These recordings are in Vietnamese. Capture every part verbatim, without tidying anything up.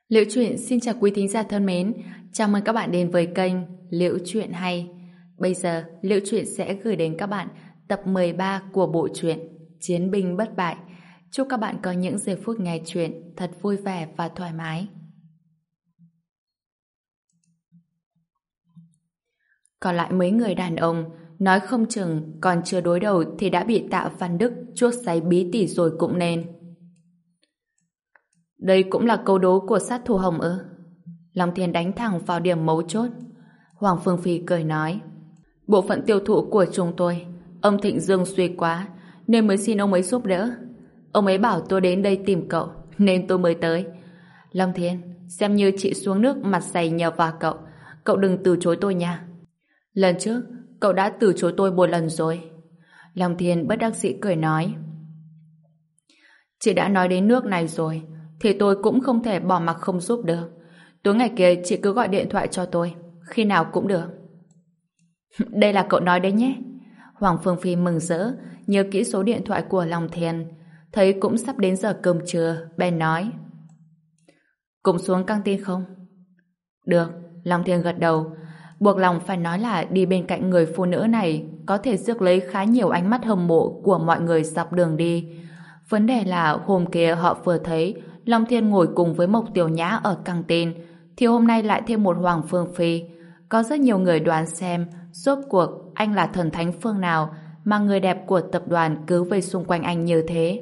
Liễu Chuyện xin chào quý thính giả thân mến, chào mừng các bạn đến với kênh Liễu Chuyện Hay. Bây giờ, Liễu Chuyện sẽ gửi đến các bạn tập mười ba của bộ truyện Chiến binh bất bại. Chúc các bạn có những giây phút nghe chuyện thật vui vẻ và thoải mái. Còn lại mấy người đàn ông, nói không chừng còn chưa đối đầu thì đã bị Tạ Văn Đức chuốc say bí tỉ rồi cũng nên. Đây cũng là câu đố của sát thủ Hồng ư? Long Thiên đánh thẳng vào điểm mấu chốt. Hoàng Phương Phi cười nói, bộ phận tiêu thụ của chúng tôi, ông Thịnh Dương suy quá, nên mới xin ông ấy giúp đỡ. Ông ấy bảo tôi đến đây tìm cậu, nên tôi mới tới. Long Thiên, xem như chị xuống nước mặt dày nhờ vào cậu, cậu đừng từ chối tôi nha. Lần trước, cậu đã từ chối tôi một lần rồi. Long Thiên bất đắc dĩ cười nói, chị đã nói đến nước này rồi, thì tôi cũng không thể bỏ mặc không giúp được. Tối ngày kia chị cứ gọi điện thoại cho tôi, khi nào cũng được. Đây là cậu nói đấy nhé. Hoàng Phương Phi mừng rỡ, nhớ kỹ số điện thoại của Long Thiên, thấy cũng sắp đến giờ cơm trưa, bèn nói, cùng xuống căng tin không? Được, Long Thiên gật đầu. Buộc lòng phải nói là đi bên cạnh người phụ nữ này có thể rước lấy khá nhiều ánh mắt hâm mộ của mọi người dọc đường đi. Vấn đề là hôm kia họ vừa thấy Long Thiên ngồi cùng với Mộc Tiểu Nhã ở căng tin, thì hôm nay lại thêm một Hoàng Phương Phi. Có rất nhiều người đoán xem rốt cuộc anh là thần thánh phương nào mà người đẹp của tập đoàn cứ vây xung quanh anh như thế.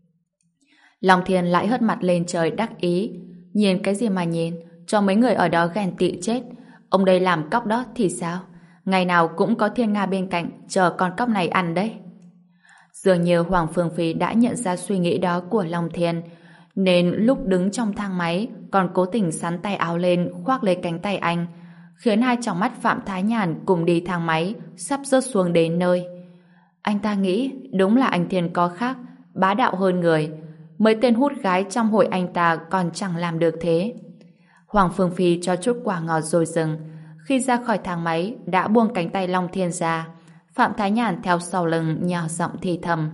Long Thiên lại hất mặt lên trời đắc ý. Nhìn cái gì mà nhìn, cho mấy người ở đó ghen tị chết. Ông đây làm cóc đó thì sao? Ngày nào cũng có Thiên Nga bên cạnh chờ con cóc này ăn đấy. Dường như Hoàng Phương Phi đã nhận ra suy nghĩ đó của Long Thiên, nên lúc đứng trong thang máy còn cố tình sắn tay áo lên khoác lấy cánh tay anh, khiến hai tròng mắt Phạm Thái Nhàn cùng đi thang máy sắp rớt xuống đến nơi. Anh ta nghĩ đúng là anh Thiên có khác, bá đạo hơn người. Mấy tên hút gái trong hội anh ta còn chẳng làm được thế. Hoàng Phương Phi cho chút quả ngọt rồi dừng. Khi ra khỏi thang máy đã buông cánh tay Long Thiên ra. Phạm Thái Nhàn theo sau lưng nhỏ giọng thì thầm,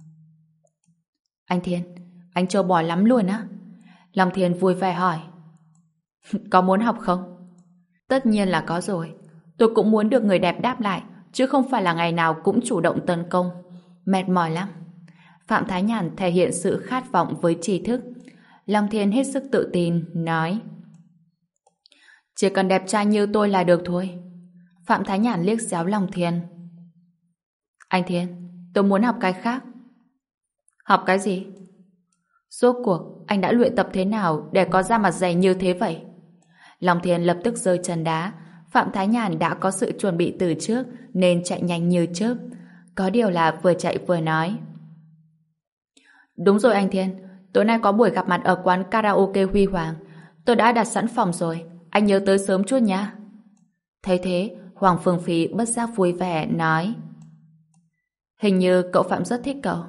anh Thiên, anh trâu bò lắm luôn á. Long Thiên vui vẻ hỏi, có muốn học không? Tất nhiên là có rồi. Tôi cũng muốn được người đẹp đáp lại, chứ không phải là ngày nào cũng chủ động tấn công. Mệt mỏi lắm. Phạm Thái Nhàn thể hiện sự khát vọng với tri thức. Long Thiên hết sức tự tin, nói, chỉ cần đẹp trai như tôi là được thôi. Phạm Thái Nhàn liếc xéo Long Thiên. Anh Thiên, tôi muốn học cái khác. Học cái gì? Rốt cuộc, anh đã luyện tập thế nào để có da mặt dày như thế vậy? Long Thiên lập tức rơi chân đá. Phạm Thái Nhàn đã có sự chuẩn bị từ trước nên chạy nhanh như chớp. Có điều là vừa chạy vừa nói, đúng rồi anh Thiên, tối nay có buổi gặp mặt ở quán karaoke Huy Hoàng. Tôi đã đặt sẵn phòng rồi, anh nhớ tới sớm chút nha. Thấy thế, Hoàng Phương Phi bất giác vui vẻ nói, hình như cậu Phạm rất thích cậu.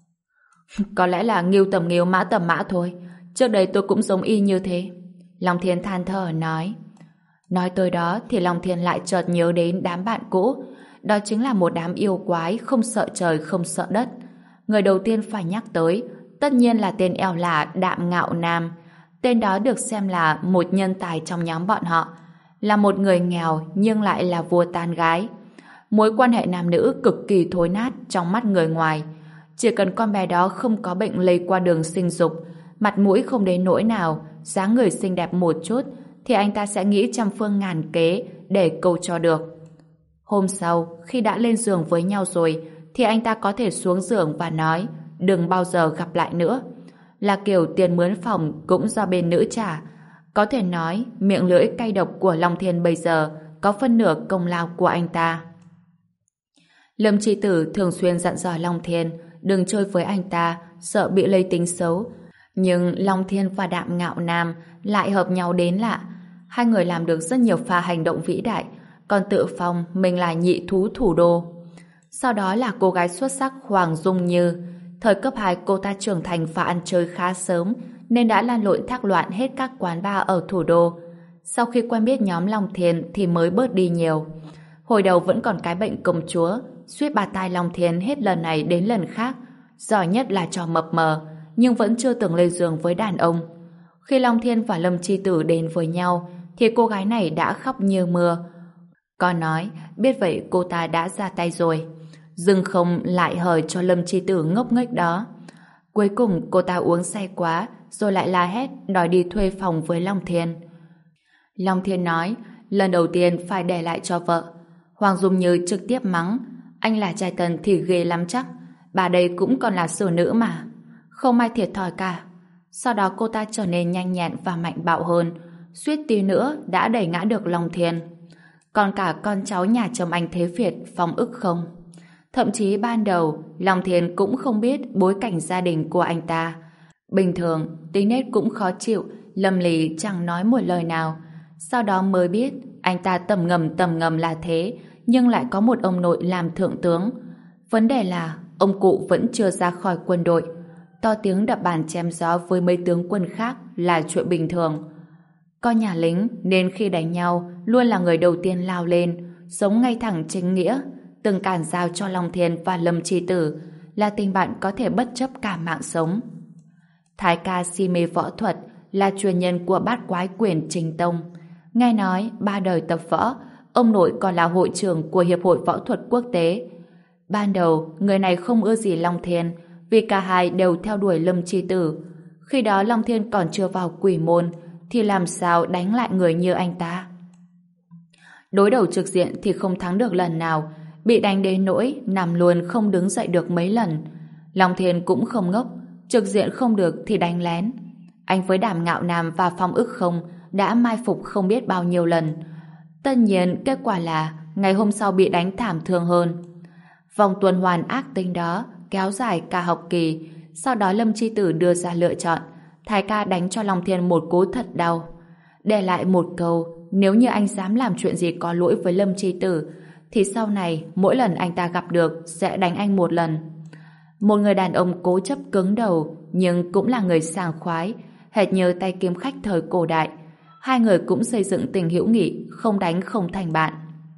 Có lẽ là nghiêu tầm nghiêu mã tầm mã thôi. Trước đây tôi cũng giống y như thế. Long Thiên than thở nói. Nói tới đó thì Long Thiên lại chợt nhớ đến đám bạn cũ. Đó chính là một đám yêu quái không sợ trời không sợ đất. Người đầu tiên phải nhắc tới tất nhiên là tên eo là Đạm Ngạo Nam. Tên đó được xem là một nhân tài trong nhóm bọn họ. Là một người nghèo nhưng lại là vua tán gái. Mối quan hệ nam nữ cực kỳ thối nát trong mắt người ngoài. Chỉ cần con bé đó không có bệnh lây qua đường sinh dục, mặt mũi không đến nỗi nào, dáng người xinh đẹp một chút, thì anh ta sẽ nghĩ trăm phương ngàn kế để câu cho được. Hôm sau, khi đã lên giường với nhau rồi, thì anh ta có thể xuống giường và nói đừng bao giờ gặp lại nữa. Là kiểu tiền mướn phòng cũng do bên nữ trả. Có thể nói, miệng lưỡi cay độc của Long Thiên bây giờ có phân nửa công lao của anh ta. Lâm Chi Tử thường xuyên dặn dò Long Thiên đừng chơi với anh ta, sợ bị lây tính xấu. Nhưng Long Thiên và Đạm Ngạo Nam lại hợp nhau đến lạ. Hai người làm được rất nhiều pha hành động vĩ đại, còn tự phong mình là nhị thú thủ đô. Sau đó là cô gái xuất sắc Hoàng Dung Như. Thời cấp hai cô ta trưởng thành và ăn chơi khá sớm, nên đã lan lộn thác loạn hết các quán bar ở thủ đô. Sau khi quen biết nhóm Long Thiên thì mới bớt đi nhiều. Hồi đầu vẫn còn cái bệnh công chúa, suýt bà tai Long Thiên hết lần này đến lần khác. Giỏi nhất là trò mập mờ, nhưng vẫn chưa từng lên giường với đàn ông. Khi Long Thiên và Lâm Chi Tử đến với nhau thì cô gái này đã khóc như mưa. Con nói, biết vậy cô ta đã ra tay rồi. Dừng không lại hời cho Lâm Chi Tử ngốc nghếch đó. Cuối cùng cô ta uống say quá rồi lại la hét đòi đi thuê phòng với Long Thiên. Long Thiên nói lần đầu tiên phải để lại cho vợ. Hoàng Dung Như trực tiếp mắng, anh là trai tân thì ghê lắm chắc, bà đây cũng còn là xử nữ mà, không ai thiệt thòi cả. Sau đó cô ta trở nên nhanh nhẹn và mạnh bạo hơn, suýt tí nữa đã đẩy ngã được Long Thiên. Còn cả con cháu nhà chồng anh Thế Việt phong ức không. Thậm chí ban đầu Long Thiên cũng không biết bối cảnh gia đình của anh ta. Bình thường tính nết cũng khó chịu, lầm lì chẳng nói một lời nào. Sau đó mới biết anh ta tầm ngầm tầm ngầm là thế, nhưng lại có một ông nội làm thượng tướng. Vấn đề là ông cụ vẫn chưa ra khỏi quân đội. To tiếng đập bàn chém gió với mấy tướng quân khác là chuyện bình thường. Con nhà lính nên khi đánh nhau luôn là người đầu tiên lao lên, sống ngay thẳng chính nghĩa, từng cản giao cho Long Thiên và Lâm Chi Tử, là tình bạn có thể bất chấp cả mạng sống. Thái ca si mê võ thuật, là truyền nhân của bát quái quyền Trình Tông. Nghe nói ba đời tập võ, ông nội còn là hội trưởng của Hiệp hội Võ thuật Quốc tế. Ban đầu người này không ưa gì Long Thiên, vì cả hai đều theo đuổi Lâm Chi Tử. Khi đó Long Thiên còn chưa vào quỷ môn, thì làm sao đánh lại người như anh ta? Đối đầu trực diện thì không thắng được lần nào, bị đánh đến nỗi nằm luôn không đứng dậy được mấy lần. Long Thiên cũng không ngốc, trực diện không được thì đánh lén. Anh với Đàm Ngạo Nam và Phong Ức Không đã mai phục không biết bao nhiêu lần. Tất nhiên kết quả là ngày hôm sau bị đánh thảm thương hơn. Vòng tuần hoàn ác tính đó kéo dài cả học kỳ. Sau đó Lâm Chi Tử đưa ra lựa chọn, Thái ca đánh cho Long Thiên một cú thật đau, để lại một câu, nếu như anh dám làm chuyện gì có lỗi với Lâm Chi Tử thì sau này mỗi lần anh ta gặp được sẽ đánh anh một lần. Một người đàn ông cố chấp cứng đầu nhưng cũng là người sảng khoái, hệt như tay kiếm khách thời cổ đại. Hai người cũng xây dựng tình hữu nghị, không đánh không thành bạn.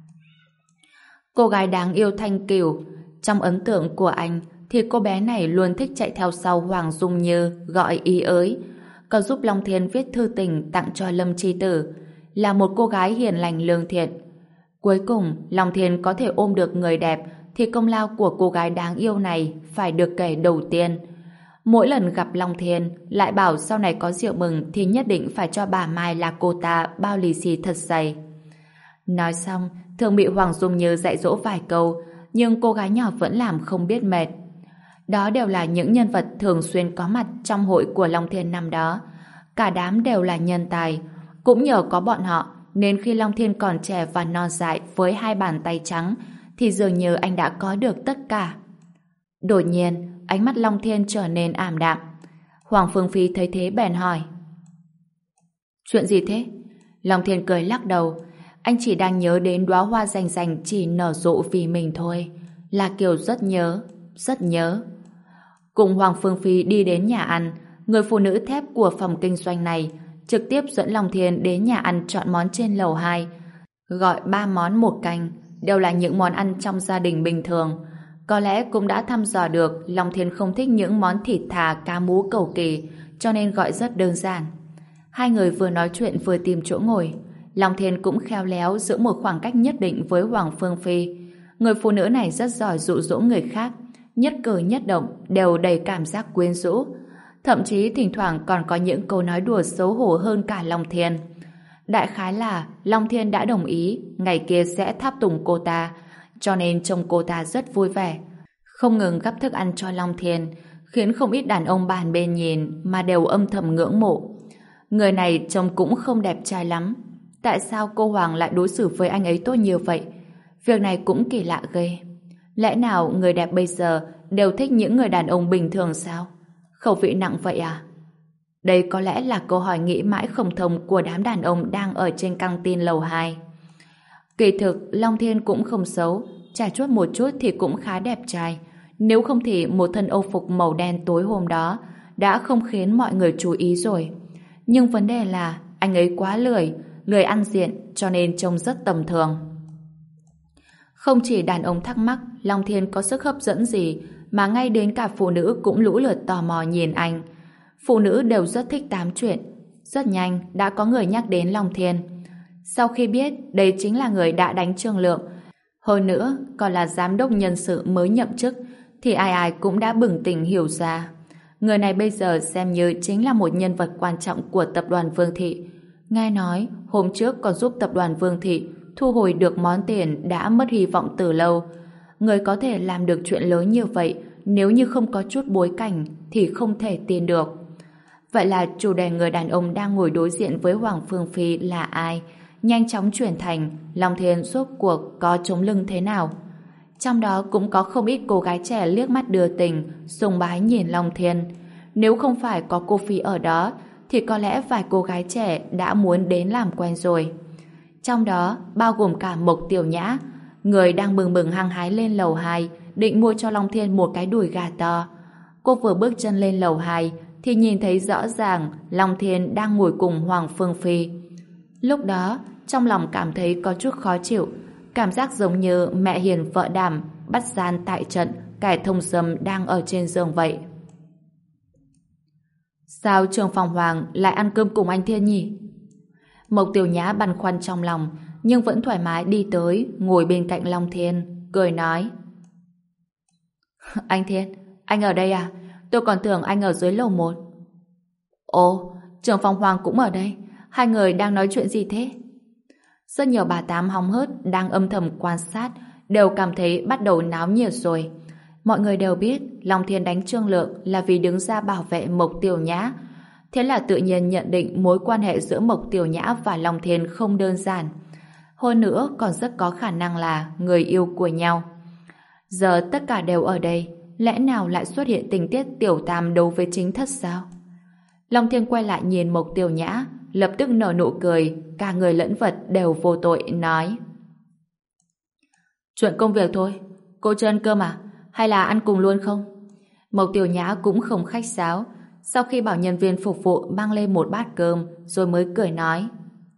Cô gái đáng yêu Thanh Kiều, trong ấn tượng của anh thì cô bé này luôn thích chạy theo sau Hoàng Dung Như gọi ý ới, còn giúp Long Thiên viết thư tình tặng cho Lâm Chi Tử, là một cô gái hiền lành lương thiện. Cuối cùng Long Thiên có thể ôm được người đẹp thì công lao của cô gái đáng yêu này phải được kể đầu tiên. Mỗi lần gặp Long Thiên lại bảo sau này có rượu mừng thì nhất định phải cho bà Mai là cô ta bao lì xì thật dày. Nói xong thường bị Hoàng Dung Như dạy dỗ vài câu, nhưng cô gái nhỏ vẫn làm không biết mệt. Đó đều là những nhân vật thường xuyên có mặt trong hội của Long Thiên năm đó. Cả đám đều là nhân tài. Cũng nhờ có bọn họ nên khi Long Thiên còn trẻ và non dại với hai bàn tay trắng thì dường như anh đã có được tất cả. Đột nhiên ánh mắt Long Thiên trở nên ảm đạm. Hoàng Phương Phi thấy thế bèn hỏi: chuyện gì thế? Long Thiên cười lắc đầu. Anh chỉ đang nhớ đến đóa hoa rành rành chỉ nở rộ vì mình thôi. Là kiểu rất nhớ, rất nhớ. Cùng Hoàng Phương Phi đi đến nhà ăn, người phụ nữ thép của phòng kinh doanh này trực tiếp dẫn Long Thiên đến nhà ăn chọn món trên lầu hai. Gọi ba món một canh, đều là những món ăn trong gia đình bình thường. Có lẽ cũng đã thăm dò được Long Thiên không thích những món thịt thà cá mú cầu kỳ, cho nên gọi rất đơn giản. Hai người vừa nói chuyện vừa tìm chỗ ngồi. Long Thiên cũng khéo léo giữ một khoảng cách nhất định với Hoàng Phương Phi. Người phụ nữ này rất giỏi dụ dỗ người khác, nhất cử nhất động đều đầy cảm giác quyến rũ. Thậm chí thỉnh thoảng còn có những câu nói đùa xấu hổ hơn cả Long Thiên. Đại khái là Long Thiên đã đồng ý ngày kia sẽ tháp tùng cô ta, cho nên trông cô ta rất vui vẻ, không ngừng gắp thức ăn cho Long Thiên, khiến không ít đàn ông bàn bên nhìn mà đều âm thầm ngưỡng mộ. Người này trông cũng không đẹp trai lắm. Tại sao cô Hoàng lại đối xử với anh ấy tốt như vậy? Việc này cũng kỳ lạ ghê. Lẽ nào người đẹp bây giờ đều thích những người đàn ông bình thường sao? Khẩu vị nặng vậy à? Đây có lẽ là câu hỏi nghĩ mãi không thông của đám đàn ông đang ở trên căng tin lầu hai. Kỳ thực, Long Thiên cũng không xấu, trải chuốt một chút thì cũng khá đẹp trai. Nếu không thì một thân âu phục màu đen tối hôm đó đã không khiến mọi người chú ý rồi. Nhưng vấn đề là anh ấy quá lười, lười ăn diện cho nên trông rất tầm thường. Không chỉ đàn ông thắc mắc Long Thiên có sức hấp dẫn gì, mà ngay đến cả phụ nữ cũng lũ lượt tò mò nhìn anh. Phụ nữ đều rất thích tám chuyện. Rất nhanh đã có người nhắc đến Long Thiên. Sau khi biết đây chính là người đã đánh Trương Lượng, hơn nữa còn là giám đốc nhân sự mới nhậm chức, thì ai ai cũng đã bừng tỉnh hiểu ra. Người này bây giờ xem như chính là một nhân vật quan trọng của tập đoàn Vương Thị. Nghe nói hôm trước còn giúp tập đoàn Vương Thị thu hồi được món tiền đã mất hy vọng từ lâu. Người có thể làm được chuyện lớn như vậy, nếu như không có chút bối cảnh thì không thể tin được. Vậy là chủ đề người đàn ông đang ngồi đối diện với Hoàng Phương Phi là ai? Nhanh chóng chuyển thành Long Thiên rốt cuộc có chống lưng thế nào? Trong đó cũng có không ít cô gái trẻ liếc mắt đưa tình, sùng bái nhìn Long Thiên. Nếu không phải có cô Phi ở đó, thì có lẽ vài cô gái trẻ đã muốn đến làm quen rồi. Trong đó bao gồm cả Mộc Tiểu Nhã, người đang bừng bừng hăng hái lên lầu hai, định mua cho Long Thiên một cái đùi gà to. Cô vừa bước chân lên lầu hai thì nhìn thấy rõ ràng Long Thiên đang ngồi cùng Hoàng Phương Phi. Lúc đó, trong lòng cảm thấy có chút khó chịu, cảm giác giống như mẹ hiền vợ đảm bắt gian tại trận, kẻ thông dâm đang ở trên giường vậy. Sao Trường Phòng Hoàng lại ăn cơm cùng anh Thiên nhỉ? Mộc Tiểu Nhã băn khoăn trong lòng, nhưng vẫn thoải mái đi tới, ngồi bên cạnh Long Thiên, cười nói: Anh Thiên, anh ở đây à? Tôi còn tưởng anh ở dưới lầu một. Ồ, Trường Phòng Hoàng cũng ở đây. Hai người đang nói chuyện gì thế? Rất nhiều bà tám hóng hớt đang âm thầm quan sát, đều cảm thấy bắt đầu náo nhiệt rồi. Mọi người đều biết Long Thiên đánh Trương Lượng là vì đứng ra bảo vệ Mộc Tiểu Nhã. Thế là tự nhiên nhận định mối quan hệ giữa Mộc Tiểu Nhã và Long Thiên không đơn giản. Hơn nữa còn rất có khả năng là người yêu của nhau. Giờ tất cả đều ở đây, lẽ nào lại xuất hiện tình tiết tiểu tam đấu với chính thất sao? Long Thiên quay lại nhìn Mộc Tiểu Nhã, lập tức nở nụ cười, cả người lẫn vật đều vô tội, nói: Chuyện công việc thôi, cô chưa ăn cơm à? Hay là ăn cùng luôn không? Mộc Tiểu Nhã cũng không khách sáo, sau khi bảo nhân viên phục vụ mang lên một bát cơm, rồi mới cười nói: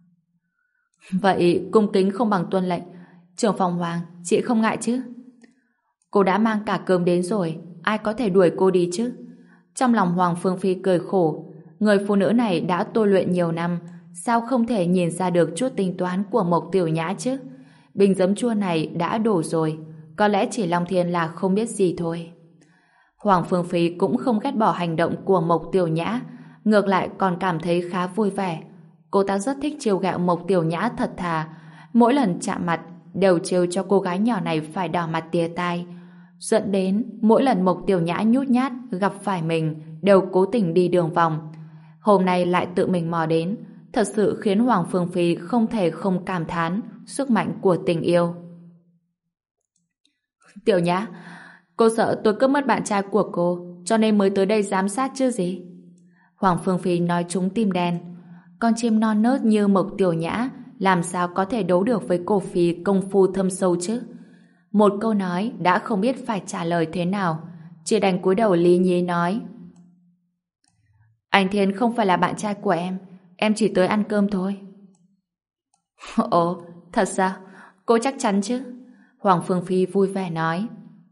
Vậy cung kính không bằng tuân lệnh, Trưởng Phòng Hoàng, chị không ngại chứ? Cô đã mang cả cơm đến rồi, ai có thể đuổi cô đi chứ? Trong lòng Hoàng Phương Phi cười khổ, người phụ nữ này đã tôi luyện nhiều năm, sao không thể nhìn ra được chút tính toán của Mộc Tiểu Nhã chứ? Bình giấm chua này đã đổ rồi, có lẽ chỉ Long Thiên là không biết gì thôi. Hoàng Phương Phi cũng không ghét bỏ hành động của Mộc Tiểu Nhã, ngược lại còn cảm thấy khá vui vẻ. Cô ta rất thích trêu ghẹo Mộc Tiểu Nhã thật thà, mỗi lần chạm mặt đều trêu cho cô gái nhỏ này phải đỏ mặt tía tai, dẫn đến mỗi lần Mộc Tiểu Nhã nhút nhát gặp phải mình đều cố tình đi đường vòng. Hôm nay lại tự mình mò đến, thật sự khiến Hoàng Phương Phi không thể không cảm thán sức mạnh của tình yêu. Tiểu Nhã, cô sợ tôi cướp mất bạn trai của cô, cho nên mới tới đây giám sát chứ gì? Hoàng Phương Phi nói trúng tim đen. Con chim non nớt như Mộc Tiểu Nhã làm sao có thể đấu được với cô Phi công phu thâm sâu chứ? Một câu nói đã không biết phải trả lời thế nào, chỉ đành cúi đầu lý nhí nói: Anh Thiên không phải là bạn trai của em, em chỉ tới ăn cơm thôi. Ồ, thật sao? Cô chắc chắn chứ? Hoàng Phương Phi vui vẻ nói: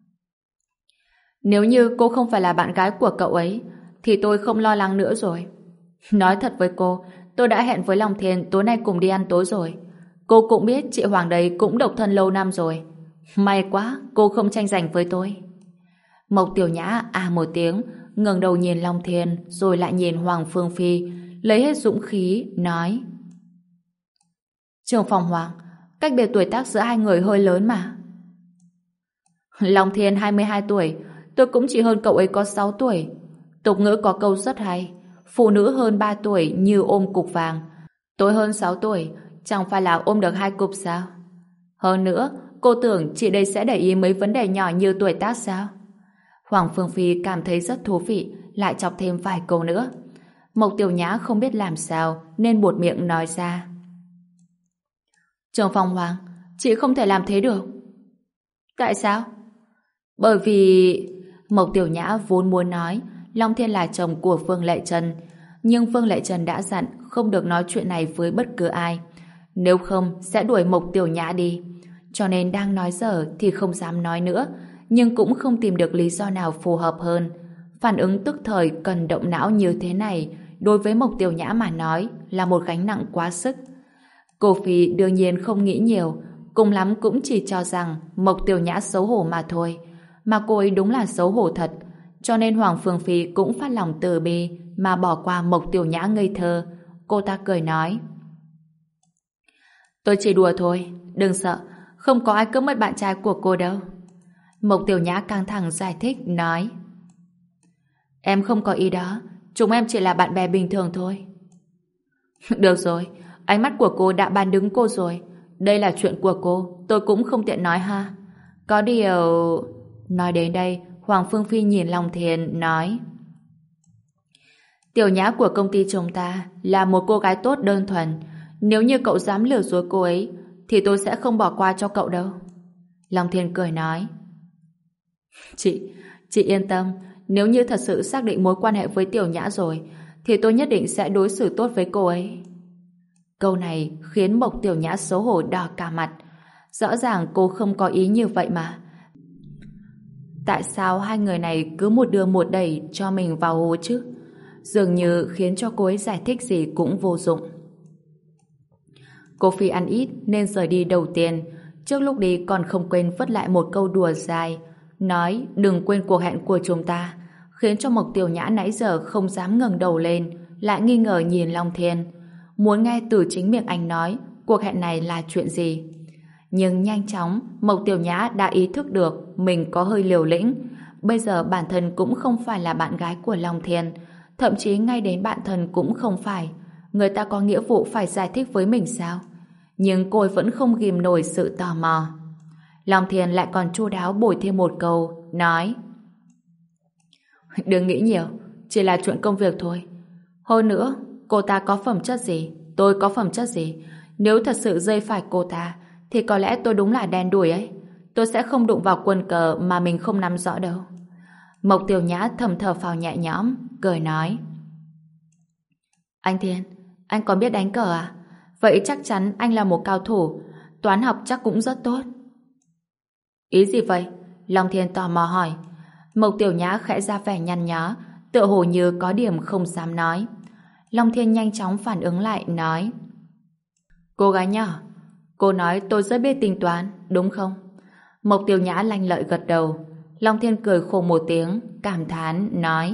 Nếu như cô không phải là bạn gái của cậu ấy thì tôi không lo lắng nữa rồi. Nói thật với cô, tôi đã hẹn với Long Thiên tối nay cùng đi ăn tối rồi. Cô cũng biết chị Hoàng đấy cũng độc thân lâu năm rồi. May quá cô không tranh giành với tôi. Mộc Tiểu Nhã à một tiếng, ngẩng đầu nhìn Long Thiên rồi lại nhìn Hoàng Phương Phi, lấy hết dũng khí nói: Trưởng Phòng Hoàng, cách biệt tuổi tác giữa hai người hơi lớn mà. Long Thiên hai mươi hai tuổi, tôi cũng chỉ hơn cậu ấy có sáu tuổi. Tục ngữ có câu rất hay: phụ nữ hơn ba tuổi như ôm cục vàng. Tôi hơn sáu tuổi, chẳng phải là ôm được hai cục sao? Hơn nữa, cô tưởng chị đây sẽ để ý mấy vấn đề nhỏ như tuổi tác sao? Hoàng Phương Phi cảm thấy rất thú vị, lại chọc thêm vài câu nữa. Mộc Tiểu Nhã không biết làm sao nên buột miệng nói ra: Trưởng Phòng Hoàng, chị không thể làm thế được. Tại sao? Bởi vì... Mộc Tiểu Nhã vốn muốn nói Long Thiên là chồng của Vương Lệ Trần, nhưng Vương Lệ Trần đã dặn không được nói chuyện này với bất cứ ai, nếu không sẽ đuổi Mộc Tiểu Nhã đi. Cho nên đang nói dở thì không dám nói nữa, nhưng cũng không tìm được lý do nào phù hợp hơn. Phản ứng tức thời cần động não như thế này đối với Mộc Tiểu Nhã mà nói là một gánh nặng quá sức. Cô Phi đương nhiên không nghĩ nhiều, cùng lắm cũng chỉ cho rằng Mộc Tiểu Nhã xấu hổ mà thôi, mà cô ấy đúng là xấu hổ thật, cho nên Hoàng Phương Phi cũng phát lòng từ bi mà bỏ qua Mộc Tiểu Nhã ngây thơ. Cô ta cười nói: tôi chỉ đùa thôi, đừng sợ, không có ai cướp mất bạn trai của cô đâu. Mộc Tiểu Nhã căng thẳng giải thích nói: em không có ý đó, chúng em chỉ là bạn bè bình thường thôi. Được rồi, ánh mắt của cô đã bán đứng cô rồi, đây là chuyện của cô, tôi cũng không tiện nói ha. Có điều... Nói đến đây, Hoàng Phương Phi nhìn Long Thiên nói: Tiểu Nhã của công ty chúng ta là một cô gái tốt đơn thuần, nếu như cậu dám lừa dối cô ấy thì tôi sẽ không bỏ qua cho cậu đâu. Long Thiên cười nói: Chị, chị yên tâm, nếu như thật sự xác định mối quan hệ với Tiểu Nhã rồi thì tôi nhất định sẽ đối xử tốt với cô ấy. Câu này khiến Mộc Tiểu Nhã xấu hổ đỏ cả mặt. Rõ ràng cô không có ý như vậy mà. Tại sao hai người này cứ một đưa một đẩy cho mình vào hố chứ? Dường như khiến cho cô ấy giải thích gì cũng vô dụng. Cô Phi ăn ít nên rời đi đầu tiên. Trước lúc đi còn không quên vứt lại một câu đùa dài, nói đừng quên cuộc hẹn của chúng ta, khiến cho Mộc Tiểu Nhã nãy giờ không dám ngẩng đầu lên, lại nghi ngờ nhìn Long Thiên, muốn nghe từ chính miệng anh nói cuộc hẹn này là chuyện gì. Nhưng nhanh chóng Mộc Tiểu Nhã đã ý thức được mình có hơi liều lĩnh. Bây giờ bản thân cũng không phải là bạn gái của Long Thiên, thậm chí ngay đến bạn thân cũng không phải. Người ta có nghĩa vụ phải giải thích với mình sao? Nhưng cô ấy vẫn không ghim nổi sự tò mò. Long Thiên lại còn chu đáo bồi thêm một câu, nói: đừng nghĩ nhiều, chỉ là chuyện công việc thôi. Hơn nữa, cô ta có phẩm chất gì, tôi có phẩm chất gì. Nếu thật sự rơi phải cô ta thì có lẽ tôi đúng là đen đủi ấy. Tôi sẽ không đụng vào quân cờ mà mình không nắm rõ đâu. Mộc Tiểu Nhã thầm thở phào nhẹ nhõm, cười nói: Anh Thiên, anh còn biết đánh cờ à? Vậy chắc chắn anh là một cao thủ, toán học chắc cũng rất tốt. Ý gì vậy? Long Thiên tò mò hỏi. Mộc Tiểu Nhã khẽ ra vẻ nhăn nhó, tựa hồ như có điểm không dám nói. Long Thiên nhanh chóng phản ứng lại, nói: Cô gái nhỏ, cô nói tôi rất biết tính toán, đúng không? Mộc Tiểu Nhã lanh lợi gật đầu. Long Thiên cười khổ một tiếng, cảm thán, nói: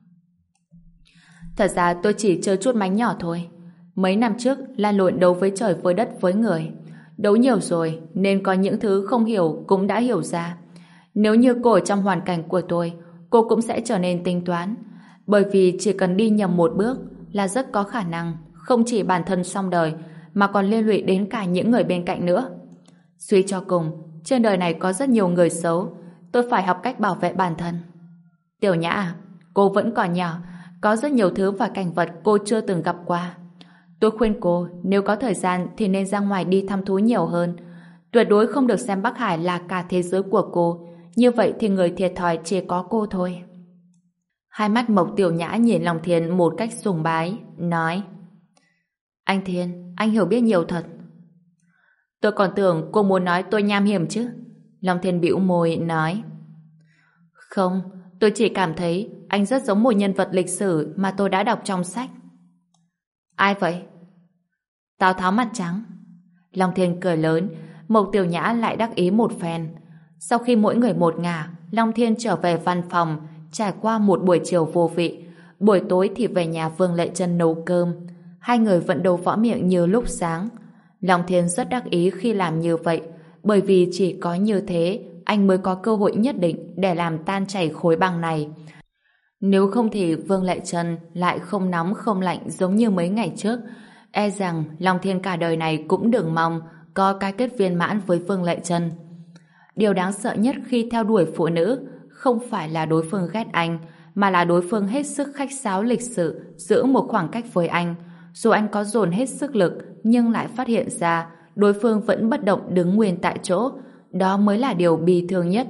Thật ra tôi chỉ chơi chút mánh nhỏ thôi. Mấy năm trước lan lộn đấu với trời với đất với người. Đấu nhiều rồi nên có những thứ không hiểu cũng đã hiểu ra. Nếu như cô ở trong hoàn cảnh của tôi, cô cũng sẽ trở nên tính toán. Bởi vì chỉ cần đi nhầm một bước là rất có khả năng không chỉ bản thân xong đời mà còn liên lụy đến cả những người bên cạnh nữa. Suy cho cùng, trên đời này có rất nhiều người xấu, tôi phải học cách bảo vệ bản thân. Tiểu Nhã à, cô vẫn còn nhỏ, có rất nhiều thứ và cảnh vật cô chưa từng gặp qua. Tôi khuyên cô nếu có thời gian thì nên ra ngoài đi thăm thú nhiều hơn. Tuyệt đối không được xem Bắc Hải là cả thế giới của cô, như vậy thì người thiệt thòi chỉ có cô thôi. Hai mắt Mộc Tiểu Nhã nhìn Long Thiên một cách sùng bái, nói: Anh Thiên, anh hiểu biết nhiều thật. Tôi còn tưởng cô muốn nói tôi nham hiểm chứ. Long Thiên bĩu môi nói: Không, tôi chỉ cảm thấy anh rất giống một nhân vật lịch sử mà tôi đã đọc trong sách. Ai vậy? Tào Tháo mặt trắng. Long Thiên cười lớn. Mộc Tiểu Nhã lại đắc ý một phen. Sau khi mỗi người một ngả, Long Thiên trở về văn phòng, trải qua một buổi chiều vô vị. Buổi tối thì về nhà Vương Lệ Trân nấu cơm. Hai người vẫn đấu võ miệng như lúc sáng. Long Thiên rất đắc ý khi làm như vậy, bởi vì chỉ có như thế anh mới có cơ hội nhất định để làm tan chảy khối băng này. Nếu không thì Vương Lệ Trân lại không nóng không lạnh giống như mấy ngày trước. E rằng Long Thiên cả đời này cũng đừng mong có cái kết viên mãn với Vương Lệ Trân. Điều đáng sợ nhất khi theo đuổi phụ nữ không phải là đối phương ghét anh, mà là đối phương hết sức khách sáo lịch sự, giữ một khoảng cách với anh. Dù anh có dồn hết sức lực nhưng lại phát hiện ra đối phương vẫn bất động đứng nguyên tại chỗ. Đó mới là điều bi thương nhất.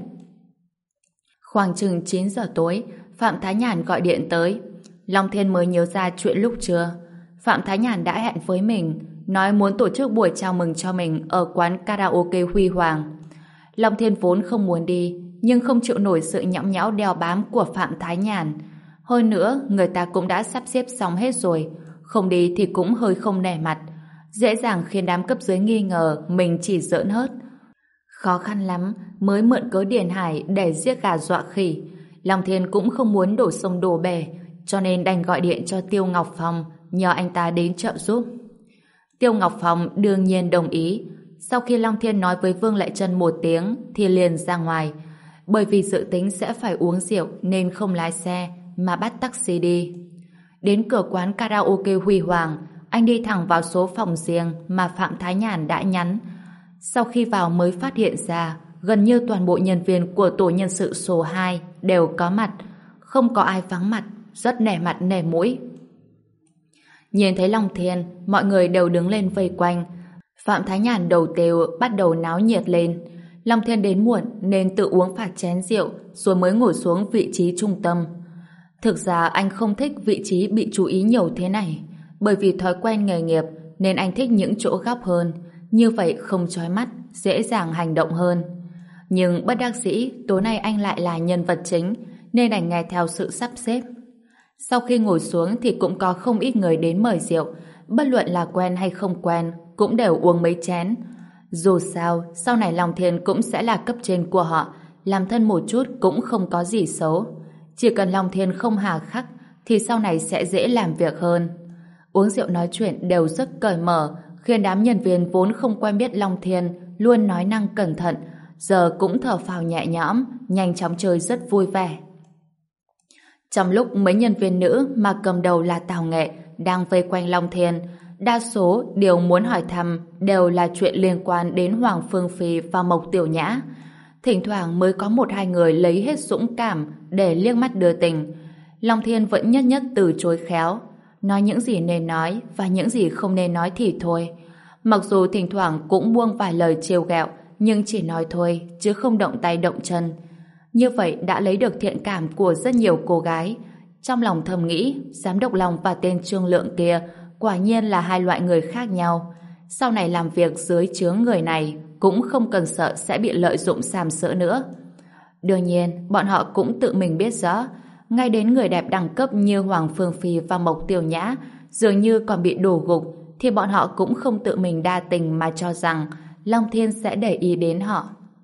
Khoảng chừng chín giờ tối, Phạm Thái Nhàn gọi điện tới. Long Thiên mới nhớ ra chuyện lúc trưa. Phạm Thái Nhàn đã hẹn với mình, nói muốn tổ chức buổi chào mừng cho mình ở quán karaoke Huy Hoàng. Long Thiên vốn không muốn đi, nhưng không chịu nổi sự nhõng nhẽo đeo bám của Phạm Thái Nhàn. Hơn nữa, người ta cũng đã sắp xếp xong hết rồi, không đi thì cũng hơi không nể mặt, dễ dàng khiến đám cấp dưới nghi ngờ mình chỉ giỡn hớt. Khó khăn lắm mới mượn cớ Điền Hải để giết gà dọa khỉ. Long Thiên cũng không muốn đổ sông đổ bể, cho nên đành gọi điện cho Tiêu Ngọc Phong nhờ anh ta đến trợ giúp. Tiêu Ngọc Phong đương nhiên đồng ý. Sau khi Long Thiên nói với Vương Lệ Trân một tiếng thì liền ra ngoài. Bởi vì dự tính sẽ phải uống rượu nên không lái xe mà bắt taxi đi. Đến cửa quán karaoke Huy Hoàng, anh đi thẳng vào số phòng riêng mà Phạm Thái Nhàn đã nhắn. Sau khi vào mới phát hiện ra gần như toàn bộ nhân viên của tổ nhân sự số hai đều có mặt, không có ai vắng mặt, rất nể mặt nể mũi. Nhìn thấy Long Thiên, mọi người đều đứng lên vây quanh. Phạm Thái Nhàn đầu têu bắt đầu náo nhiệt lên. Long Thiên đến muộn nên tự uống phạt chén rượu rồi mới ngồi xuống vị trí trung tâm. Thực ra anh không thích vị trí bị chú ý nhiều thế này, bởi vì thói quen nghề nghiệp nên anh thích những chỗ góc hơn, như vậy không chói mắt, dễ dàng hành động hơn. Nhưng bất đắc dĩ tối nay anh lại là nhân vật chính nên đành nghe theo sự sắp xếp. Sau khi ngồi xuống thì cũng có không ít người đến mời rượu, bất luận là quen hay không quen cũng đều uống mấy chén. Dù sao sau này Long Thiên cũng sẽ là cấp trên của họ, làm thân một chút cũng không có gì xấu. Chỉ cần Long Thiên không hà khắc thì sau này sẽ dễ làm việc hơn. Uống rượu nói chuyện đều rất cởi mở, khiến đám nhân viên vốn không quen biết Long Thiên luôn nói năng cẩn thận, giờ cũng thở phào nhẹ nhõm, nhanh chóng chơi rất vui vẻ. Trong lúc mấy nhân viên nữ mà cầm đầu là Tào Nghệ đang vây quanh Long Thiên, đa số điều muốn hỏi thăm đều là chuyện liên quan đến Hoàng Phương Phi và Mộc Tiểu Nhã. Thỉnh thoảng mới có một hai người lấy hết dũng cảm để liếc mắt đưa tình. Long Thiên vẫn nhất nhất từ chối khéo, nói những gì nên nói và những gì không nên nói thì thôi. Mặc dù thỉnh thoảng cũng buông vài lời trêu ghẹo, nhưng chỉ nói thôi chứ không động tay động chân. Như vậy đã lấy được thiện cảm của rất nhiều cô gái. Trong lòng thầm nghĩ, giám đốc Long và tên Trương Lượng kia quả nhiên là hai loại người khác nhau. Sau này làm việc dưới trướng người này cũng không cần sợ sẽ bị lợi dụng sàm sỡ nữa. Đương nhiên, bọn họ cũng tự mình biết rõ, ngay đến người đẹp đẳng cấp như Hoàng Phương Phi và Mộc Tiểu Nhã dường như còn bị đổ gục, thì bọn họ cũng không tự mình đa tình mà cho rằng Long Thiên sẽ để ý đến họ.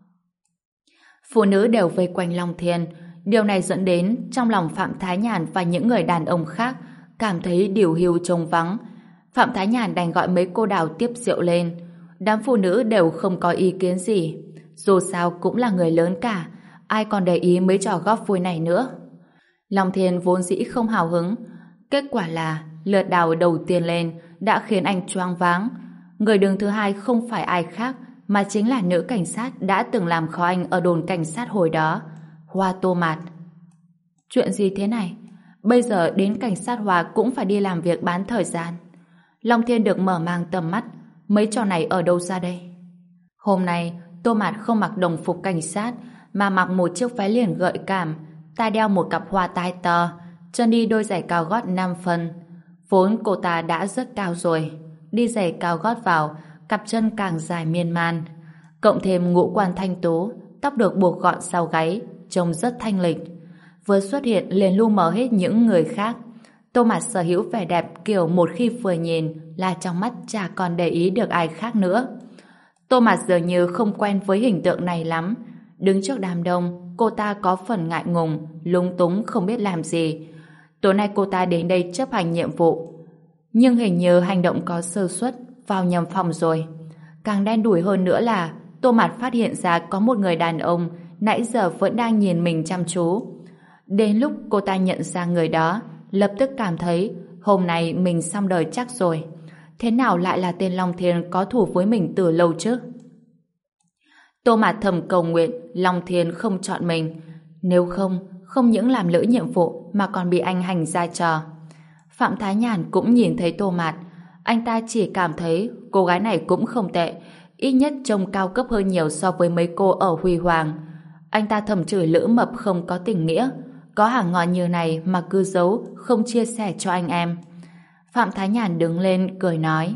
Phụ nữ đều vây quanh Long Thiên, điều này dẫn đến trong lòng Phạm Thái Nhàn và những người đàn ông khác cảm thấy điều hưu trông vắng. Phạm Thái Nhàn đành gọi mấy cô đào tiếp rượu lên. Đám phụ nữ đều không có ý kiến gì, dù sao cũng là người lớn cả, ai còn để ý mấy trò góp vui này nữa. Long Thiên vốn dĩ không hào hứng, kết quả là lượt đào đầu tiên lên đã khiến anh choáng váng. Người đứng thứ hai không phải ai khác mà chính là nữ cảnh sát đã từng làm khó anh ở đồn cảnh sát hồi đó, Hoa Tô Mạt. Chuyện gì thế này? Bây giờ đến cảnh sát Hoa cũng phải đi làm việc bán thời gian. Long Thiên được mở mang tầm mắt, mấy trò này ở đâu ra đây? Hôm nay Tô Mạt không mặc đồng phục cảnh sát mà mặc một chiếc váy liền gợi cảm, tai đeo một cặp hoa tai to, chân đi đôi giày cao gót năm phân. Vốn cô ta đã rất cao rồi, đi giày cao gót vào, cặp chân càng dài miên man. Cộng thêm ngũ quan thanh tú, tóc được buộc gọn sau gáy, trông rất thanh lịch. Vừa xuất hiện liền lu mờ hết những người khác. Tô Mạt sở hữu vẻ đẹp kiểu một khi vừa nhìn là trong mắt chả còn để ý được ai khác nữa. Tô Mạt dường như không quen với hình tượng này lắm. Đứng trước đám đông, cô ta có phần ngại ngùng, lúng túng không biết làm gì. Tối nay cô ta đến đây chấp hành nhiệm vụ, nhưng hình như hành động có sơ suất, vào nhầm phòng rồi. Càng đen đủi hơn nữa là Tô Mạt phát hiện ra có một người đàn ông nãy giờ vẫn đang nhìn mình chăm chú. Đến lúc cô ta nhận ra người đó, lập tức cảm thấy hôm nay mình xong đời chắc rồi. Thế nào lại là tên Long Thiên có thù với mình từ lâu chứ? Tô Mạt thầm cầu nguyện Long Thiên không chọn mình, nếu không, không những làm lỡ nhiệm vụ mà còn bị anh hành ra trò. Phạm Thái Nhàn cũng nhìn thấy Tô Mạt, anh ta chỉ cảm thấy cô gái này cũng không tệ, ít nhất trông cao cấp hơn nhiều so với mấy cô ở Huy Hoàng. Anh ta thầm chửi Lữ Mập không có tình nghĩa, có hàng ngon như này mà cứ giấu, không chia sẻ cho anh em. Phạm Thái Nhàn đứng lên cười nói: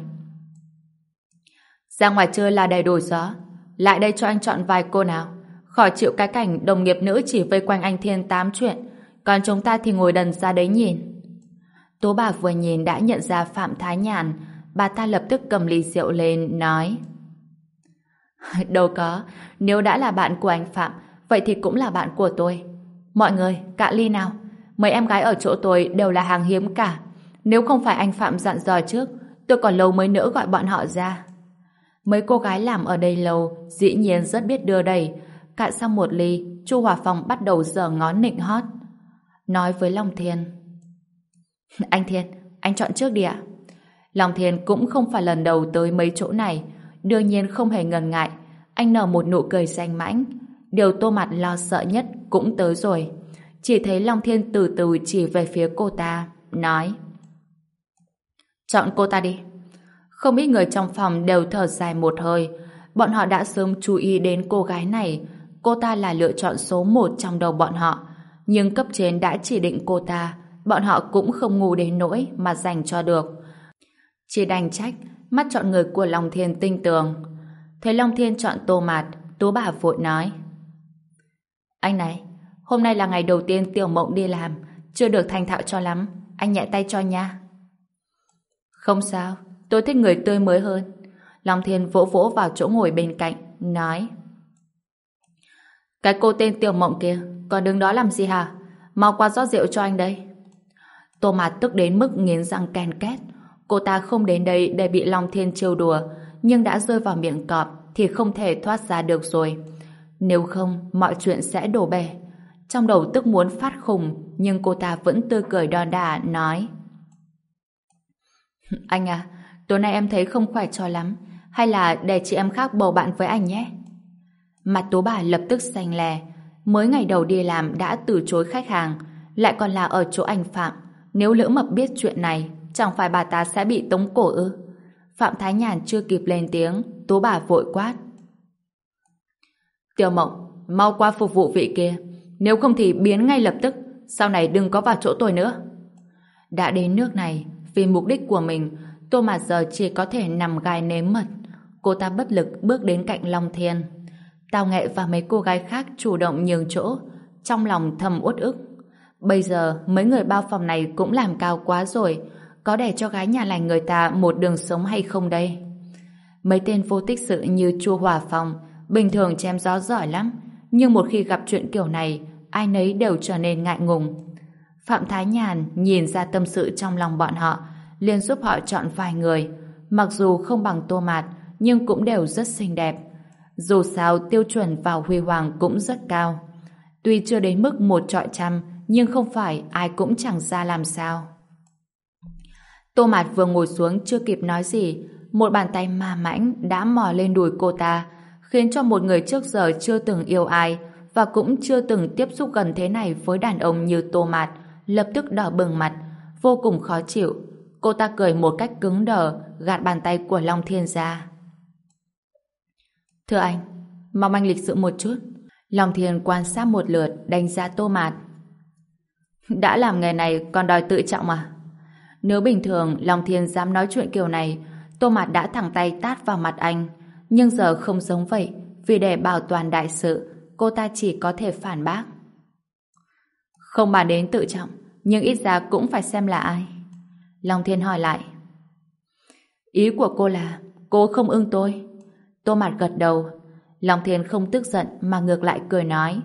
ra ngoài chơi là đầy đủ gió, lại đây cho anh chọn vài cô nào, khỏi chịu cái cảnh đồng nghiệp nữ chỉ vây quanh anh Thiên tám chuyện, còn chúng ta thì ngồi đần ra đấy nhìn. Tố bà vừa nhìn đã nhận ra Phạm Thái Nhàn, bà ta lập tức cầm ly rượu lên, nói: Đâu có, nếu đã là bạn của anh Phạm, vậy thì cũng là bạn của tôi. Mọi người, cạn ly nào. Mấy em gái ở chỗ tôi đều là hàng hiếm cả. Nếu không phải anh Phạm dặn dò trước, tôi còn lâu mới nỡ gọi bọn họ ra. Mấy cô gái làm ở đây lâu, dĩ nhiên rất biết đưa đẩy. Cạn xong một ly, Chu Hòa Phong bắt đầu giở ngón nịnh hót. Nói với Long Thiên: Anh Thiên, anh chọn trước đi ạ. Long Thiên cũng không phải lần đầu tới mấy chỗ này, đương nhiên không hề ngần ngại. Anh nở một nụ cười danh mãnh. Điều Tô Mặt lo sợ nhất cũng tới rồi. Chỉ thấy Long Thiên từ từ chỉ về phía cô ta, nói: Chọn cô ta đi. Không ít người trong phòng đều thở dài một hơi. Bọn họ đã sớm chú ý đến cô gái này. Cô ta là lựa chọn số một trong đầu bọn họ. Nhưng cấp trên đã chỉ định cô ta, bọn họ cũng không ngu đến nỗi mà dành cho được. Chỉ đành trách mắt chọn người của Long Thiên tinh tường. Thấy Long Thiên chọn Tô Mạt, Tú bà vội nói: Anh này, hôm nay là ngày đầu tiên Tiểu Mộng đi làm, chưa được thành thạo cho lắm, anh nhẹ tay cho nha. Không sao, tôi thích người tươi mới hơn. Long Thiên vỗ vỗ vào chỗ ngồi bên cạnh, nói: Cái cô tên Tiểu Mộng kia, còn đứng đó làm gì hả? Mau qua rót rượu cho anh đây. Tô Mạt tức đến mức nghiến răng ken két. Cô ta không đến đây để bị Long Thiên trêu đùa, nhưng đã rơi vào miệng cọp thì không thể thoát ra được rồi. Nếu không, mọi chuyện sẽ đổ bể. Trong đầu tức muốn phát khùng, nhưng cô ta vẫn tươi cười đon đả, nói: Anh à, tối nay em thấy không khỏe cho lắm, hay là để chị em khác bầu bạn với anh nhé. Mặt Tú bà lập tức xanh lè. Mới ngày đầu đi làm đã từ chối khách hàng, lại còn là ở chỗ anh Phạm. Nếu Lữ Mập biết chuyện này, chẳng phải bà ta sẽ bị tống cổ ư? Phạm Thái Nhàn chưa kịp lên tiếng, Tú bà vội quát: Tiểu Mộng, mau qua phục vụ vị kia, nếu không thì biến ngay lập tức, sau này đừng có vào chỗ tôi nữa. Đã đến nước này, vì mục đích của mình, Tô Mạt giờ chỉ có thể nằm gai nếm mật. Cô ta bất lực bước đến cạnh Long Thiên. Tào Nghệ và mấy cô gái khác chủ động nhường chỗ, trong lòng thầm uất ức. Bây giờ mấy người bao phòng này cũng làm cao quá rồi, có để cho gái nhà lành người ta một đường sống hay không đây? Mấy tên vô tích sự như Chu Hòa Phong bình thường chém gió giỏi lắm, nhưng một khi gặp chuyện kiểu này, ai nấy đều trở nên ngại ngùng. Phạm Thái Nhàn nhìn ra tâm sự trong lòng bọn họ, liền giúp họ chọn vài người. Mặc dù không bằng Tô Mạt, nhưng cũng đều rất xinh đẹp. Dù sao tiêu chuẩn vào huy hoàng cũng rất cao. Tuy chưa đến mức một trọi trăm, nhưng không phải ai cũng chẳng ra làm sao. Tô Mạt vừa ngồi xuống chưa kịp nói gì, một bàn tay ma mãnh đã mò lên đùi cô ta, khiến cho một người trước giờ chưa từng yêu ai và cũng chưa từng tiếp xúc gần thế này với đàn ông như Tô Mạt lập tức đỏ bừng mặt, vô cùng khó chịu. Cô ta cười một cách cứng đờ, gạt bàn tay của Long Thiên ra. Thưa anh, mong anh lịch sự một chút. Long Thiên quan sát một lượt, đánh giá Tô Mạt. Đã làm nghề này còn đòi tự trọng à? Nếu bình thường Long Thiên dám nói chuyện kiểu này, Tô Mạt đã thẳng tay tát vào mặt anh. Nhưng giờ không giống vậy, vì để bảo toàn đại sự, cô ta chỉ có thể phản bác. Không bàn đến tự trọng, nhưng ít ra cũng phải xem là ai. Long Thiên hỏi lại. Ý của cô là cô không ưng tôi? Tô Mạt gật đầu. Long Thiên không tức giận mà ngược lại cười nói.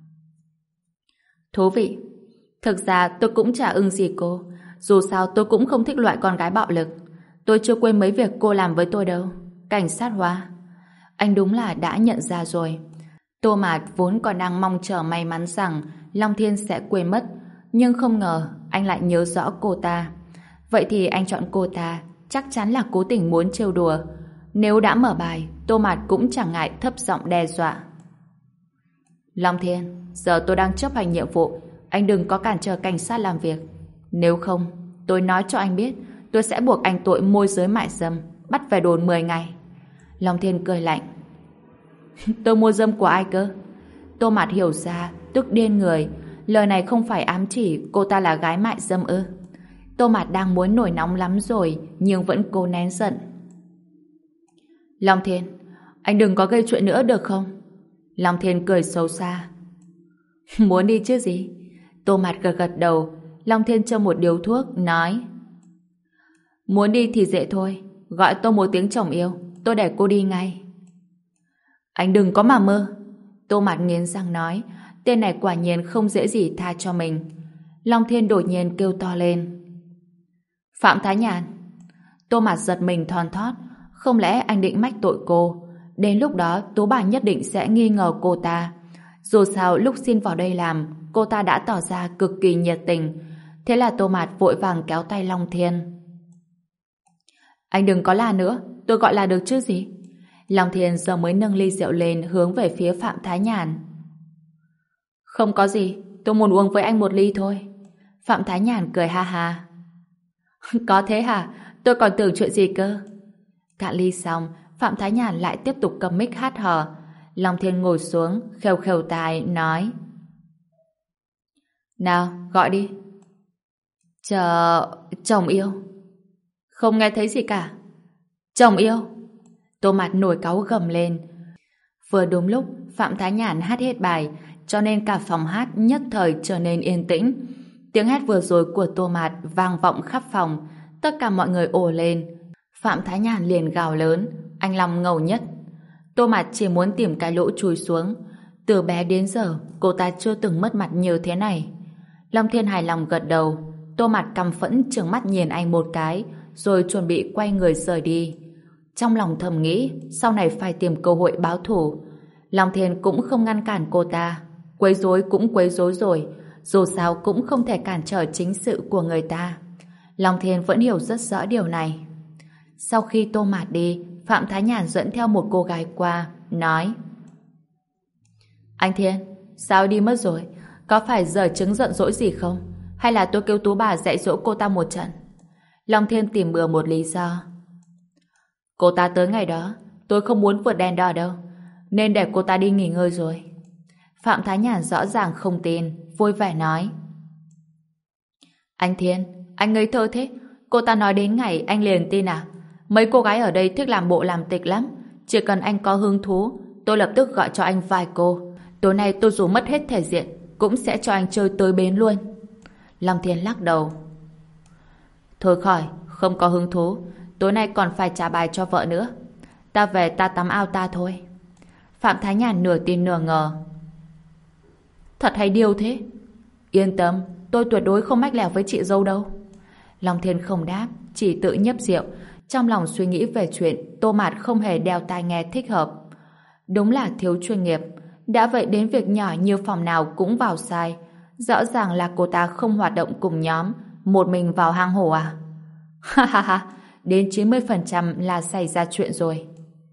Thú vị. Thực ra tôi cũng chả ưng gì cô. Dù sao tôi cũng không thích loại con gái bạo lực. Tôi chưa quên mấy việc cô làm với tôi đâu. Cảnh sát hóa. Anh đúng là đã nhận ra rồi. Tô Mạt vốn còn đang mong chờ may mắn rằng Long Thiên sẽ quên mất, nhưng không ngờ anh lại nhớ rõ cô ta. Vậy thì anh chọn cô ta chắc chắn là cố tình muốn trêu đùa. Nếu đã mở bài, Tô Mạt cũng chẳng ngại thấp giọng đe dọa. Long Thiên, giờ tôi đang chấp hành nhiệm vụ, anh đừng có cản trở cảnh sát làm việc. Nếu không, tôi nói cho anh biết, tôi sẽ buộc anh tội môi giới mại dâm, bắt về đồn mười ngày. Long Thiên cười lạnh. Tôi mua dâm của ai cơ? Tô Mạt hiểu ra, tức điên người. Lời này không phải ám chỉ cô ta là gái mại dâm ư? Tô Mạt đang muốn nổi nóng lắm rồi, nhưng vẫn cố nén giận. Long Thiên, anh đừng có gây chuyện nữa được không? Long Thiên cười xấu xa. Muốn đi chứ gì? Tô Mạt gật gật đầu. Long Thiên châm một điếu thuốc, nói: Muốn đi thì dễ thôi. Gọi tôi một tiếng chồng yêu, tôi để cô đi ngay. Anh đừng có mà mơ. Tô Mạt nghiến răng nói. Tên này quả nhiên không dễ gì tha cho mình. Long Thiên đột nhiên kêu to lên: Phạm Thái Nhàn! Tô Mạt giật mình thon thót. Không lẽ anh định mách tội cô? Đến lúc đó Tú Bà nhất định sẽ nghi ngờ cô ta. Dù sao lúc xin vào đây làm, cô ta đã tỏ ra cực kỳ nhiệt tình. Thế là Tô Mạt vội vàng kéo tay Long Thiên. Anh đừng có la nữa, tôi gọi là được chứ gì? Long Thiên giờ mới nâng ly rượu lên hướng về phía Phạm Thái Nhàn. Không có gì, tôi muốn uống với anh một ly thôi. Phạm Thái Nhàn cười ha ha. Có thế hả? Tôi còn tưởng chuyện gì cơ. Cạn ly xong, Phạm Thái Nhàn lại tiếp tục cầm mic hát hò. Long Thiên ngồi xuống, khều khều tai, nói: Nào, gọi đi. Chờ... chồng yêu. Không nghe thấy gì cả. Chồng yêu. Tô Mạt nổi cáu gầm lên. Vừa đúng lúc Phạm Thái Nhàn hát hết bài, cho nên cả phòng hát nhất thời trở nên yên tĩnh. Tiếng hát vừa rồi của Tô Mạt vang vọng khắp phòng. Tất cả mọi người ồ lên. Phạm Thái Nhàn liền gào lớn: Anh Long ngầu nhất. Tô Mạt chỉ muốn tìm cái lỗ chui xuống. Từ bé đến giờ cô ta chưa từng mất mặt như thế này. Long Thiên hài lòng gật đầu. Tô Mạt căm phẫn trừng mắt nhìn anh một cái, rồi chuẩn bị quay người rời đi. Trong lòng thầm nghĩ sau này phải tìm cơ hội báo thù. Long Thiên cũng không ngăn cản cô ta. Quấy rối cũng quấy rối rồi, dù sao cũng không thể cản trở chính sự của người ta. Long Thiên vẫn hiểu rất rõ điều này. Sau khi Tô Mạt đi, Phạm Thái Nhàn dẫn theo một cô gái qua, nói: Anh Thiên, sao đi mất rồi? Có phải giở chứng giận dỗi gì không? Hay là tôi kêu Tú Bà dạy dỗ cô ta một trận? Long Thiên tìm bừa một lý do. Cô ta tới ngày đó, tôi không muốn vượt đèn đỏ đâu, nên để cô ta đi nghỉ ngơi rồi. Phạm Thái Nhàn rõ ràng không tin, vui vẻ nói: Anh Thiên, anh ngây thơ thế. Cô ta nói đến ngày anh liền tin à? Mấy cô gái ở đây thích làm bộ làm tịch lắm. Chỉ cần anh có hứng thú, tôi lập tức gọi cho anh vài cô. Tối nay tôi dù mất hết thể diện cũng sẽ cho anh chơi tới bến luôn. Long Thiên lắc đầu. Thôi khỏi, không có hứng thú. Tối nay còn phải trả bài cho vợ nữa. Ta về ta tắm ao ta thôi. Phạm Thái Nhàn nửa tin nửa ngờ. Thật hay điêu thế? Yên tâm, tôi tuyệt đối không mách lẻo với chị dâu đâu. Long Thiên không đáp, chỉ tự nhấp rượu, trong lòng suy nghĩ về chuyện Tô Mạt không hề đeo tai nghe thích hợp. Đúng là thiếu chuyên nghiệp. Đã vậy đến việc nhỏ như phòng nào cũng vào sai. Rõ ràng là cô ta không hoạt động cùng nhóm, một mình vào hang hổ à? Ha ha ha, đến chín mươi phần trăm là xảy ra chuyện rồi.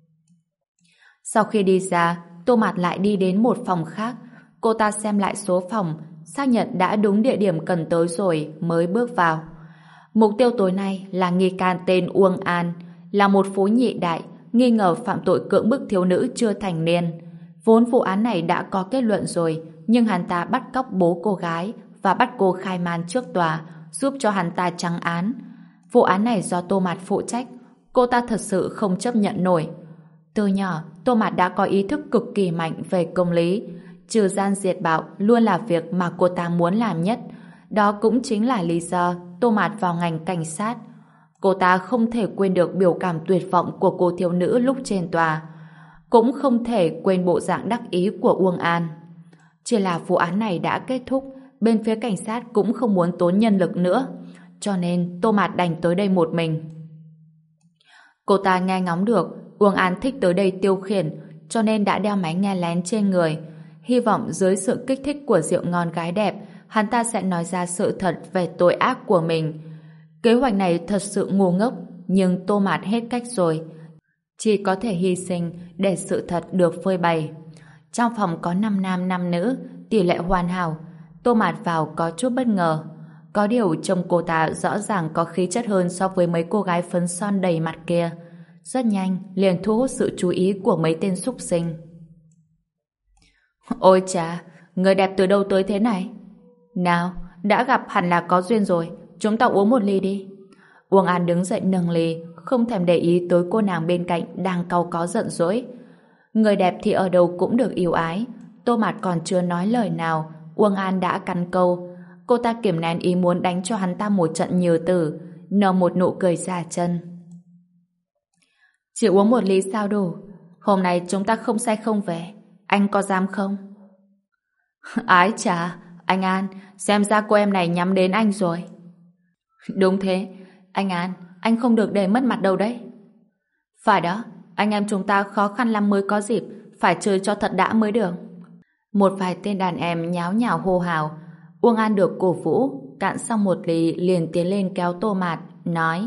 Sau khi đi ra, Tô Mạt lại đi đến một phòng khác. Cô ta xem lại số phòng, xác nhận đã đúng địa điểm cần tới rồi mới bước vào. Mục tiêu tối nay là nghi can tên Uông An, là một phú nhị đại, nghi ngờ phạm tội cưỡng bức thiếu nữ chưa thành niên. Vốn vụ án này đã có kết luận rồi, nhưng hắn ta bắt cóc bố cô gái và bắt cô khai man trước tòa, giúp cho hắn ta trắng án. Vụ án này do Tô Mạt phụ trách, cô ta thật sự không chấp nhận nổi. Từ nhỏ, Tô Mạt đã có ý thức cực kỳ mạnh về công lý. Trừ gian diệt bạo luôn là việc mà cô ta muốn làm nhất. Đó cũng chính là lý do Tô Mạt vào ngành cảnh sát. Cô ta không thể quên được biểu cảm tuyệt vọng của cô thiếu nữ lúc trên tòa. Cũng không thể quên bộ dạng đắc ý của Uông An. Chỉ là vụ án này đã kết thúc, bên phía cảnh sát cũng không muốn tốn nhân lực nữa. Cho nên Tô Mạt đành tới đây một mình. Cô ta nghe ngóng được Uông An thích tới đây tiêu khiển, cho nên đã đeo máy nghe lén trên người. Hy vọng dưới sự kích thích của rượu ngon gái đẹp, hắn ta sẽ nói ra sự thật về tội ác của mình. Kế hoạch này thật sự ngu ngốc, nhưng Tô Mạt hết cách rồi. Chỉ có thể hy sinh để sự thật được phơi bày. Trong phòng có năm nam năm nữ, tỷ lệ hoàn hảo. Tô Mạt vào có chút bất ngờ. Có điều trông cô ta rõ ràng có khí chất hơn so với mấy cô gái phấn son đầy mặt kia. Rất nhanh liền thu hút sự chú ý của mấy tên súc sinh. Ôi chà, người đẹp từ đâu tới thế này? Nào, đã gặp hẳn là có duyên rồi, chúng ta uống một ly đi. Uông An đứng dậy nâng ly, không thèm để ý tới cô nàng bên cạnh đang cau có giận dỗi. Người đẹp thì ở đâu cũng được yêu ái. Tô Mạt còn chưa nói lời nào, Uông An đã cắn câu. Cô ta kiềm nén ý muốn đánh cho hắn ta một trận nhừ tử, nở một nụ cười giả chân. Chỉ uống một ly sao đủ? Hôm nay chúng ta không say không về. Anh có dám không? Ái chà, anh An, xem ra cô em này nhắm đến anh rồi. Đúng thế, anh An, anh không được để mất mặt đâu đấy. Phải đó, anh em chúng ta khó khăn lắm mới có dịp, phải chơi cho thật đã mới được. Một vài tên đàn em nháo nhào hô hào. Uông An được cổ vũ, cạn xong một ly liền tiến lên kéo Tô Mạt, nói: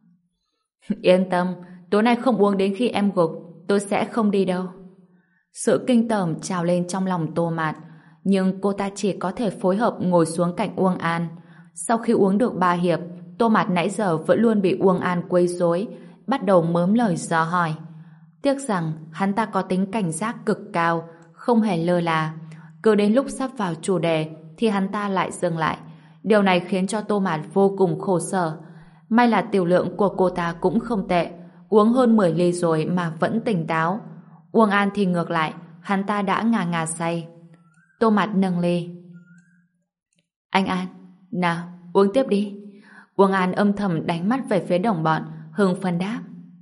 Yên tâm, tối nay không uống đến khi em gục, tôi sẽ không đi đâu. Sự kinh tởm trào lên trong lòng Tô Mạt, nhưng cô ta chỉ có thể phối hợp ngồi xuống cạnh Uông An. Sau khi uống được ba hiệp, Tô Mạt nãy giờ vẫn luôn bị Uông An quấy rối, bắt đầu mớm lời dò hỏi. Tiếc rằng hắn ta có tính cảnh giác cực cao, không hề lơ là. Cứ đến lúc sắp vào chủ đề thì hắn ta lại dừng lại. Điều này khiến cho Tô Mạt vô cùng khổ sở. May là tiểu lượng của cô ta cũng không tệ, uống hơn mười ly rồi mà vẫn tỉnh táo. Uông An thì ngược lại, hắn ta đã ngà ngà say. Tô Mạt nâng ly. Anh An, nào, uống tiếp đi. Uông An âm thầm đánh mắt về phía đồng bọn, hưng phấn đáp.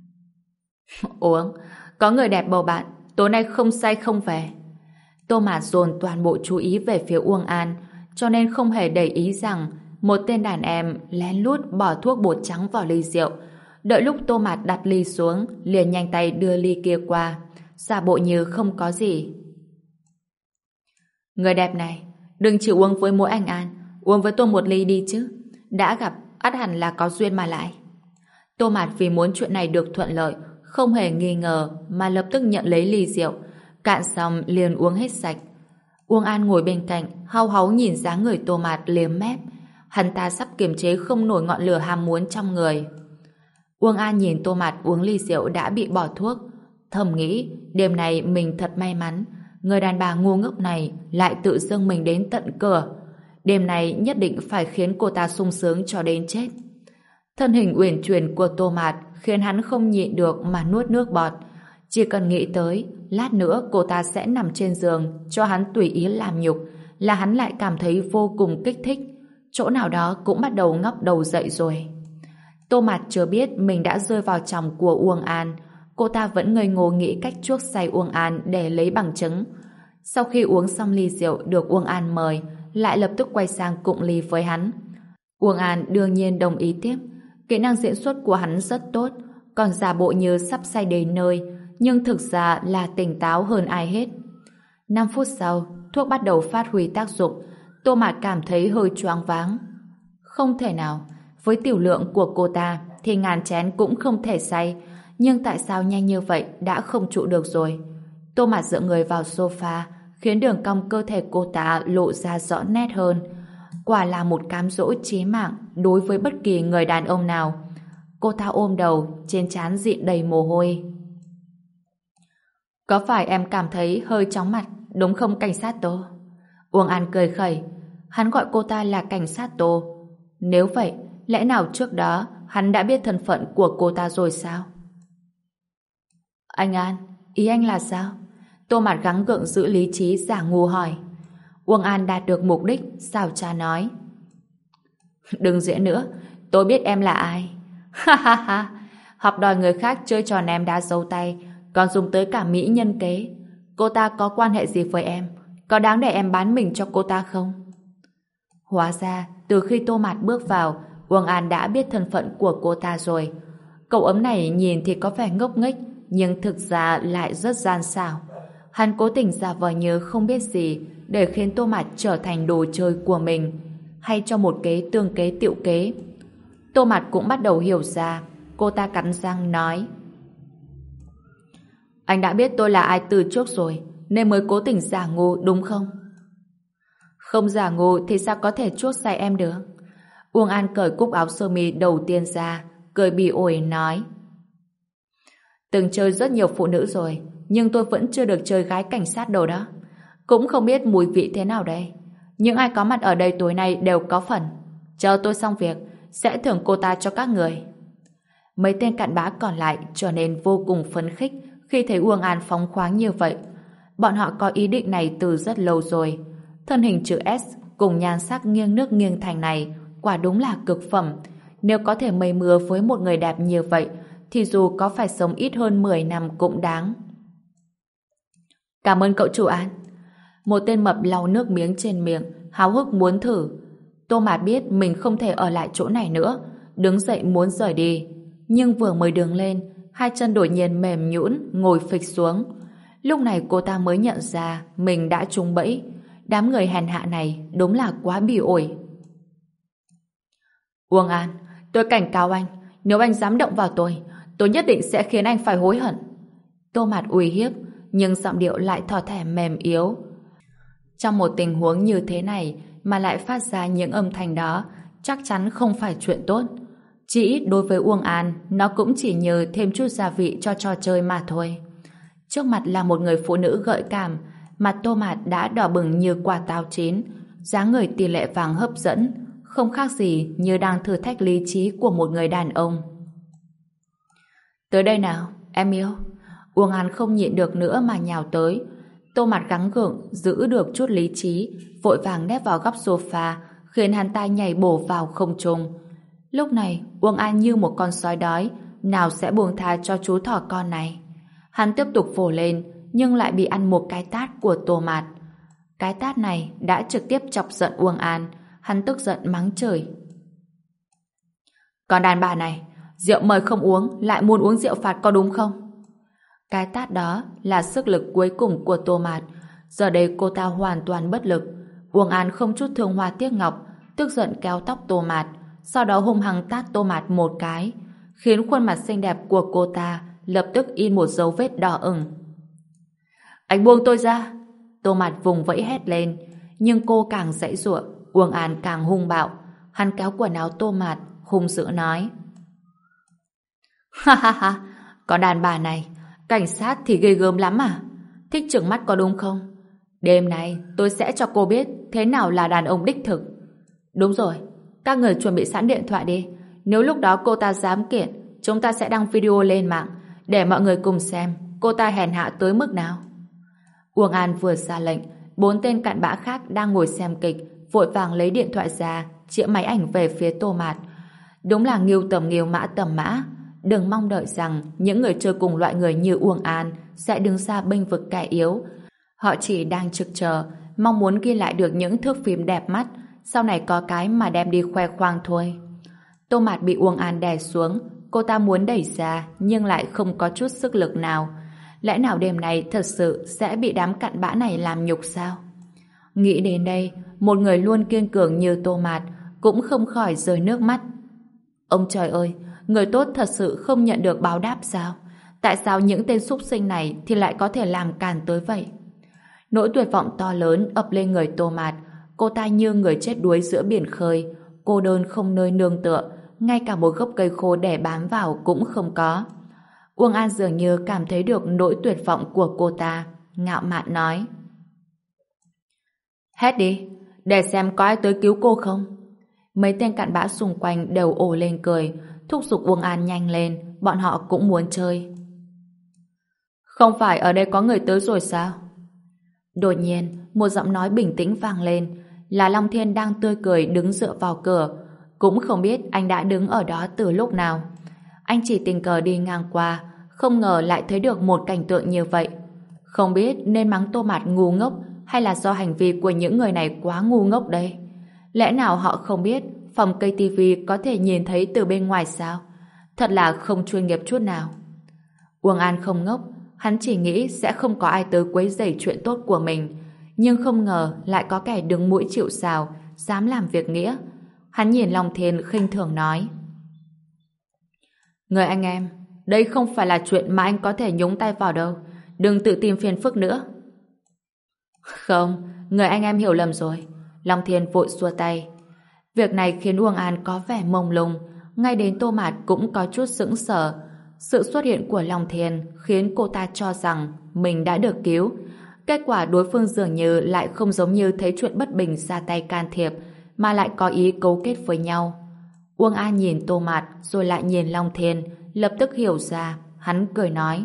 Uống, có người đẹp bầu bạn, tối nay không say không về. Tô Mạt dồn toàn bộ chú ý về phía Uông An, cho nên không hề để ý rằng một tên đàn em lén lút bỏ thuốc bột trắng vào ly rượu. Đợi lúc Tô Mạt đặt ly xuống, liền nhanh tay đưa ly kia qua, giả bộ như không có gì. Người đẹp này, đừng chỉ uống với mỗi anh An, uống với tôi một ly đi chứ. Đã gặp, ắt hẳn là có duyên mà lại. Tô Mạt vì muốn chuyện này được thuận lợi, không hề nghi ngờ mà lập tức nhận lấy ly rượu, cạn xong liền uống hết sạch. Uông An ngồi bên cạnh, hau háu nhìn dáng người Tô Mạt liếm mép. Hắn ta sắp kiềm chế không nổi ngọn lửa ham muốn trong người. Uông An nhìn Tô Mạt uống ly rượu đã bị bỏ thuốc, thầm nghĩ đêm này mình thật may mắn, người đàn bà ngu ngốc này lại tự dưng mình đến tận cửa. Đêm này nhất định phải khiến cô ta sung sướng cho đến chết. Thân hình uyển chuyển của Tô Mạt khiến hắn không nhịn được mà nuốt nước bọt. Chỉ cần nghĩ tới lát nữa cô ta sẽ nằm trên giường cho hắn tùy ý làm nhục là hắn lại cảm thấy vô cùng kích thích. Chỗ nào đó cũng bắt đầu ngóc đầu dậy rồi. Tô Mạt chưa biết mình đã rơi vào chòng của Uông An. Cô ta vẫn ngây ngô nghĩ cách chuốc say Uông An để lấy bằng chứng. Sau khi uống xong ly rượu được Uông An mời, lại lập tức quay sang cụng ly với hắn. Uông An đương nhiên đồng ý tiếp. Kỹ năng diễn xuất của hắn rất tốt, còn giả bộ như sắp say đến nơi, nhưng thực ra là tỉnh táo hơn ai hết. năm phút sau, thuốc bắt đầu phát huy tác dụng. Tô Mạt cảm thấy hơi choáng váng. Không thể nào, với tiểu lượng của cô ta thì ngàn chén cũng không thể say, nhưng tại sao nhanh như vậy đã không trụ được rồi. Tô Mạt dựa người vào sofa, khiến đường cong cơ thể cô ta lộ ra rõ nét hơn. Quả là một cám dỗ chí mạng đối với bất kỳ người đàn ông nào. Cô ta ôm đầu, trên trán dịn đầy mồ hôi. Có phải em cảm thấy hơi chóng mặt, đúng không cảnh sát Tô? Uông An cười khẩy. Hắn gọi cô ta là cảnh sát Tô. Nếu vậy, lẽ nào trước đó hắn đã biết thân phận của cô ta rồi sao? Anh An, ý anh là sao? Tô Mạt gắng gượng giữ lý trí giả ngu hỏi. Uông An đạt được mục đích, xảo trá nói. Đừng diễn nữa, tôi biết em là ai. Ha ha ha, học đòi người khác chơi trò ném đá giấu tay, còn dùng tới cả mỹ nhân kế. Cô ta có quan hệ gì với em? Có đáng để em bán mình cho cô ta không? Hóa ra, từ khi Tô Mạt bước vào, Uông An đã biết thân phận của cô ta rồi. Cậu ấm này nhìn thì có vẻ ngốc nghếch, nhưng thực ra lại rất gian xảo. Hắn cố tình giả vờ như không biết gì để khiến Tô Mạt trở thành đồ chơi của mình, hay cho một kế tương kế tiệu kế. Tô Mạt cũng bắt đầu hiểu ra. Cô ta cắn răng nói: Anh đã biết tôi là ai từ trước rồi, nên mới cố tình giả ngu đúng không? Không giả ngu thì sao có thể chuốc say em được? Uông An cởi cúc áo sơ mi đầu tiên ra, cười bỉ ổi nói: Từng chơi rất nhiều phụ nữ rồi, nhưng tôi vẫn chưa được chơi gái cảnh sát đâu đó. Cũng không biết mùi vị thế nào đây. Những ai có mặt ở đây tối nay đều có phần. Chờ tôi xong việc, sẽ thưởng cô ta cho các người. Mấy tên cặn bã còn lại trở nên vô cùng phấn khích khi thấy Uông An phóng khoáng như vậy. Bọn họ có ý định này từ rất lâu rồi. Thân hình chữ S cùng nhan sắc nghiêng nước nghiêng thành này quả đúng là cực phẩm. Nếu có thể mây mưa với một người đẹp như vậy thì dù có phải sống ít hơn mười năm cũng đáng. Cảm ơn cậu chủ An. Một tên mập lau nước miếng trên miệng, háo hức muốn thử. Tô Mạt biết mình không thể ở lại chỗ này nữa, đứng dậy muốn rời đi. Nhưng vừa mới đứng lên, hai chân đột nhiên mềm nhũn ngồi phịch xuống. Lúc này cô ta mới nhận ra mình đã trúng bẫy. Đám người hèn hạ này đúng là quá bỉ ổi. Uông An, tôi cảnh cáo anh, nếu anh dám động vào tôi, tôi nhất định sẽ khiến anh phải hối hận. Tô Mạt uy hiếp, nhưng giọng điệu lại thỏ thẻ mềm yếu. Trong một tình huống như thế này mà lại phát ra những âm thanh đó, chắc chắn không phải chuyện tốt. Chỉ ít đối với Uông An, nó cũng chỉ nhờ thêm chút gia vị cho trò chơi mà thôi. Trước mặt là một người phụ nữ gợi cảm, mặt Tô Mạt đã đỏ bừng như quả táo chín, dáng người tỷ lệ vàng hấp dẫn, không khác gì như đang thử thách lý trí của một người đàn ông. Tới đây nào, em yêu. Uông An không nhịn được nữa mà nhào tới. Tô Mạt gắng gượng giữ được chút lý trí, vội vàng nép vào góc sofa, khiến hắn ta nhảy bổ vào không trung. Lúc này, Uông An như một con sói đói, nào sẽ buông tha cho chú thỏ con này. Hắn tiếp tục vồ lên, nhưng lại bị ăn một cái tát của Tô Mạt. Cái tát này đã trực tiếp chọc giận Uông An, hắn tức giận mắng chửi. Còn đàn bà này, rượu mời không uống, lại muốn uống rượu phạt có đúng không? Cái tát đó là sức lực cuối cùng của Tô Mạt. Giờ đây cô ta hoàn toàn bất lực. Uông An không chút thương hoa tiếc ngọc, tức giận kéo tóc Tô Mạt, sau đó hung hăng tát Tô Mạt một cái, khiến khuôn mặt xinh đẹp của cô ta lập tức in một dấu vết đỏ ửng. Anh buông tôi ra! Tô Mạt vùng vẫy hét lên, nhưng cô càng giãy giụa, Uông An càng hung bạo. Hắn kéo quần áo Tô Mạt, hung dữ nói: Ha ha ha! Có đàn bà này, cảnh sát thì ghê gớm lắm à? Thích trừng mắt có đúng không? Đêm nay tôi sẽ cho cô biết thế nào là đàn ông đích thực. Đúng rồi, các người chuẩn bị sẵn điện thoại đi. Nếu lúc đó cô ta dám kiện, chúng ta sẽ đăng video lên mạng để mọi người cùng xem cô ta hèn hạ tới mức nào. Uông An vừa ra lệnh, bốn tên cặn bã khác đang ngồi xem kịch vội vàng lấy điện thoại ra, chĩa máy ảnh về phía Tô Mạt. Đúng là nghiêu tầm nghiêu mã tầm mã. Đừng mong đợi rằng những người chơi cùng loại người như Uông An sẽ đứng ra bênh vực kẻ yếu. Họ chỉ đang trực chờ, mong muốn ghi lại được những thước phim đẹp mắt, sau này có cái mà đem đi khoe khoang thôi. Tô Mạt bị Uông An đè xuống, cô ta muốn đẩy ra nhưng lại không có chút sức lực nào. Lẽ nào đêm này thật sự sẽ bị đám cặn bã này làm nhục sao? Nghĩ đến đây, một người luôn kiên cường như Tô Mạt cũng không khỏi rơi nước mắt. Ông trời ơi, người tốt thật sự không nhận được báo đáp sao? Tại sao những tên súc sinh này thì lại có thể làm càn tới vậy? Nỗi tuyệt vọng to lớn ập lên người Tô Mạt. Cô ta như người chết đuối giữa biển khơi, cô đơn không nơi nương tựa, ngay cả một gốc cây khô để bám vào cũng không có. Uông An dường như cảm thấy được nỗi tuyệt vọng của cô ta, ngạo mạn nói: Hét đi, để xem có ai tới cứu cô không. Mấy tên cặn bã xung quanh đều ồ lên cười, thúc giục Uông An nhanh lên, bọn họ cũng muốn chơi. Không phải ở đây có người tới rồi sao? Đột nhiên, một giọng nói bình tĩnh vang lên, là Long Thiên đang tươi cười đứng dựa vào cửa. Cũng không biết anh đã đứng ở đó từ lúc nào. Anh chỉ tình cờ đi ngang qua, không ngờ lại thấy được một cảnh tượng như vậy. Không biết nên mắng Tô Mạt ngu ngốc hay là do hành vi của những người này quá ngu ngốc đây. Lẽ nào họ không biết phòng cây tivi có thể nhìn thấy từ bên ngoài sao? Thật là không chuyên nghiệp chút nào. Uông An không ngốc, hắn chỉ nghĩ sẽ không có ai tới quấy rầy chuyện tốt của mình, nhưng không ngờ lại có kẻ đứng mũi chịu sào, dám làm việc nghĩa. Hắn nhìn Long Thiên khinh thường nói: Người anh em, đây không phải là chuyện mà anh có thể nhúng tay vào đâu, đừng tự tìm phiền phức nữa. Không, người anh em hiểu lầm rồi. Long Thiên vội xua tay. Việc này khiến Uông An có vẻ mông lung, ngay đến Tô Mạt cũng có chút sững sờ. Sự xuất hiện của Long Thiên khiến cô ta cho rằng mình đã được cứu. Kết quả đối phương dường như lại không giống như thấy chuyện bất bình ra tay can thiệp, mà lại có ý cấu kết với nhau. Uông An nhìn Tô Mạt rồi lại nhìn Long Thiên, lập tức hiểu ra, hắn cười nói: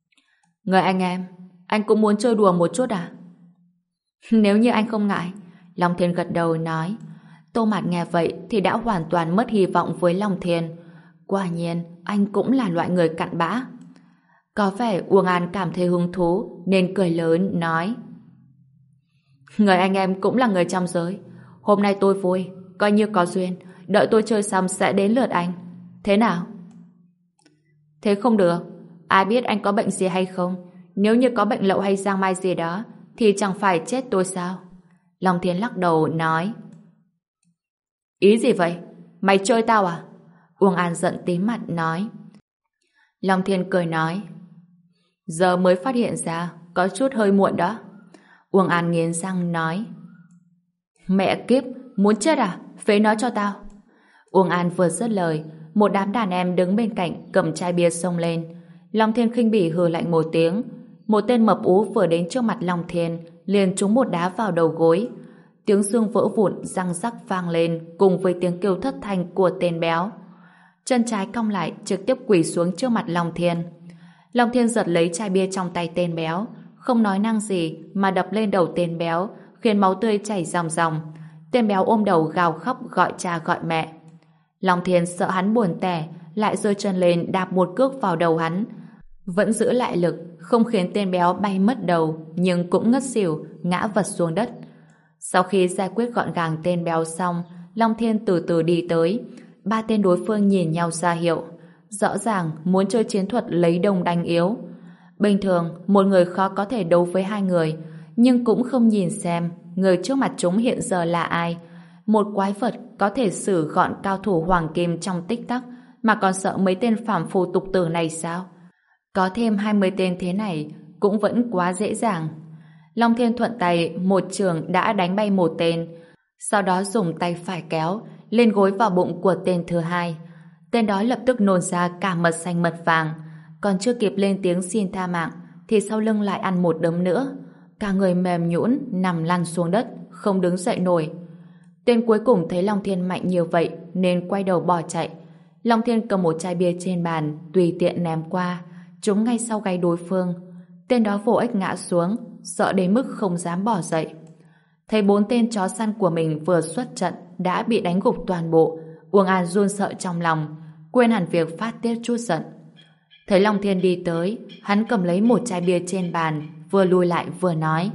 Người anh em, anh cũng muốn chơi đùa một chút à? Nếu như anh không ngại, Long Thiên gật đầu nói. Tô Mạt nghe vậy thì đã hoàn toàn mất hy vọng với Long Thiên. Quả nhiên, anh cũng là loại người cặn bã. Có vẻ Uông An cảm thấy hứng thú nên cười lớn nói: người anh em cũng là người trong giới. Hôm nay tôi vui, coi như có duyên, đợi tôi chơi xong sẽ đến lượt anh. Thế nào? Thế không được. Ai biết anh có bệnh gì hay không? Nếu như có bệnh lậu hay giang mai gì đó thì chẳng phải chết tôi sao? Long Thiên lắc đầu nói. Ý gì vậy? Mày chơi tao à? Uông An giận tím mặt nói. Long Thiên cười nói. Giờ mới phát hiện ra, có chút hơi muộn đó. Uông An nghiến răng nói. Mẹ kiếp, muốn chết à? Phế nó cho tao. Uông An vừa dứt lời, một đám đàn em đứng bên cạnh cầm chai bia xông lên. Long Thiên khinh bỉ hừ lạnh một tiếng. Một tên mập ú vừa đến trước mặt Long Thiên liền trúng một đá vào đầu gối. Tiếng xương vỡ vụn răng rắc vang lên cùng với tiếng kêu thất thanh của tên béo. Chân trái cong lại trực tiếp quỳ xuống trước mặt Long Thiên. Long Thiên giật lấy chai bia trong tay tên béo, không nói năng gì mà đập lên đầu tên béo, khiến máu tươi chảy ròng ròng. Tên béo ôm đầu gào khóc gọi cha gọi mẹ. Long Thiên sợ hắn buồn tẻ, lại giơ chân lên đạp một cước vào đầu hắn. Vẫn giữ lại lực, không khiến tên béo bay mất đầu, nhưng cũng ngất xỉu, ngã vật xuống đất. Sau khi giải quyết gọn gàng tên béo xong, Long Thiên từ từ đi tới. Ba tên đối phương nhìn nhau ra hiệu. Rõ ràng muốn chơi chiến thuật lấy đông đánh yếu. Bình thường, một người khó có thể đấu với hai người, nhưng cũng không nhìn xem người trước mặt chúng hiện giờ là ai. Một quái vật có thể xử gọn cao thủ hoàng kim trong tích tắc, mà còn sợ mấy tên phàm phu tục tử này sao? Có thêm hai mươi tên thế này cũng vẫn quá dễ dàng. Long Thiên thuận tay một trường đã đánh bay một tên, sau đó dùng tay phải kéo lên gối vào bụng của tên thứ hai. Tên đó lập tức nôn ra cả mật xanh mật vàng, còn chưa kịp lên tiếng xin tha mạng thì sau lưng lại ăn một đấm nữa. Cả người mềm nhũn nằm lăn xuống đất, không đứng dậy nổi. Tên cuối cùng thấy Long Thiên mạnh như vậy nên quay đầu bỏ chạy. Long Thiên cầm một chai bia trên bàn tùy tiện ném qua, trúng ngay sau gáy đối phương. Tên đó vô ích ngã xuống, sợ đến mức không dám bỏ dậy. Thấy bốn tên chó săn của mình vừa xuất trận đã bị đánh gục toàn bộ, Uông An run sợ trong lòng, quên hẳn việc phát tiết chút giận. Thấy Long Thiên đi tới, hắn cầm lấy một chai bia trên bàn, vừa lùi lại vừa nói.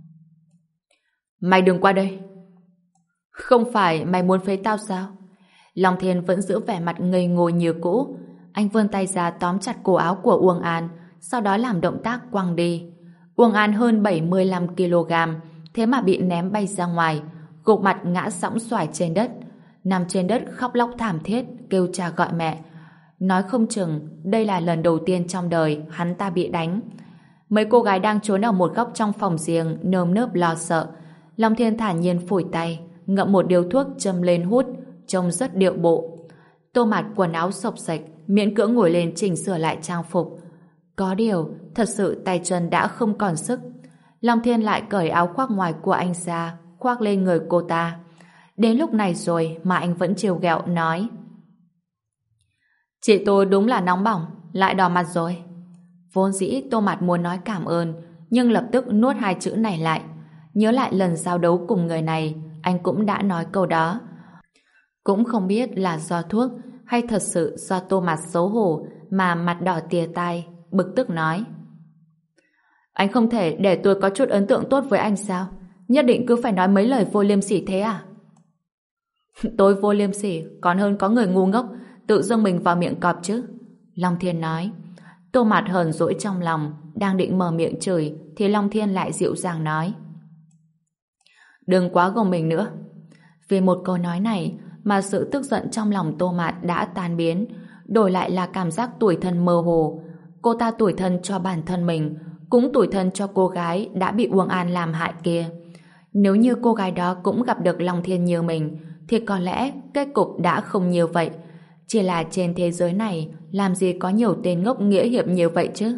Mày đừng qua đây. Không phải mày muốn phế tao sao? Long Thiên vẫn giữ vẻ mặt ngây ngô như cũ. Anh vươn tay ra tóm chặt cổ áo của Uông An, sau đó làm động tác quăng đi. Uông An hơn bảy mươi lăm ki lô gam, thế mà bị ném bay ra ngoài, gục mặt ngã sõng xoài trên đất, nằm trên đất khóc lóc thảm thiết, kêu cha gọi mẹ. Nói không chừng đây là lần đầu tiên trong đời hắn ta bị đánh. Mấy cô gái đang trốn ở một góc trong phòng riêng nơm nớp lo sợ. Long Thiên thản nhiên phủi tay, ngậm một điếu thuốc châm lên hút, trông rất điệu bộ. Tô Mạt quần áo xộc xệch, miễn cưỡng ngồi lên chỉnh sửa lại trang phục. Có điều, thật sự tay chân đã không còn sức. Long Thiên lại cởi áo khoác ngoài của anh ra, khoác lên người cô ta. Đến lúc này rồi mà anh vẫn trêu ghẹo nói. Chị tôi đúng là nóng bỏng, lại đỏ mặt rồi. Vốn dĩ Tô Mạt muốn nói cảm ơn, nhưng lập tức nuốt hai chữ này lại. Nhớ lại lần giao đấu cùng người này, anh cũng đã nói câu đó. Cũng không biết là do thuốc hay thật sự do Tô Mạt xấu hổ mà mặt đỏ tía tai, bực tức nói. Anh không thể để tôi có chút ấn tượng tốt với anh sao? Nhất định cứ phải nói mấy lời vô liêm sỉ thế à? Tôi vô liêm sỉ còn hơn có người ngu ngốc tự dâng mình vào miệng cọp chứ. Long Thiên nói. Tô Mạt hờn dỗi trong lòng, đang định mở miệng chửi thì Long Thiên lại dịu dàng nói. Đừng quá gồng mình nữa. Vì một câu nói này mà sự tức giận trong lòng Tô Mạt đã tan biến, đổi lại là cảm giác tủi thân mơ hồ. Cô ta tủi thân cho bản thân mình, cũng tủi thân cho cô gái đã bị Uông An làm hại kia. Nếu như cô gái đó cũng gặp được Long Thiên như mình, thì có lẽ kết cục đã không như vậy. Chỉ là trên thế giới này làm gì có nhiều tên ngốc nghĩa hiệp như vậy chứ.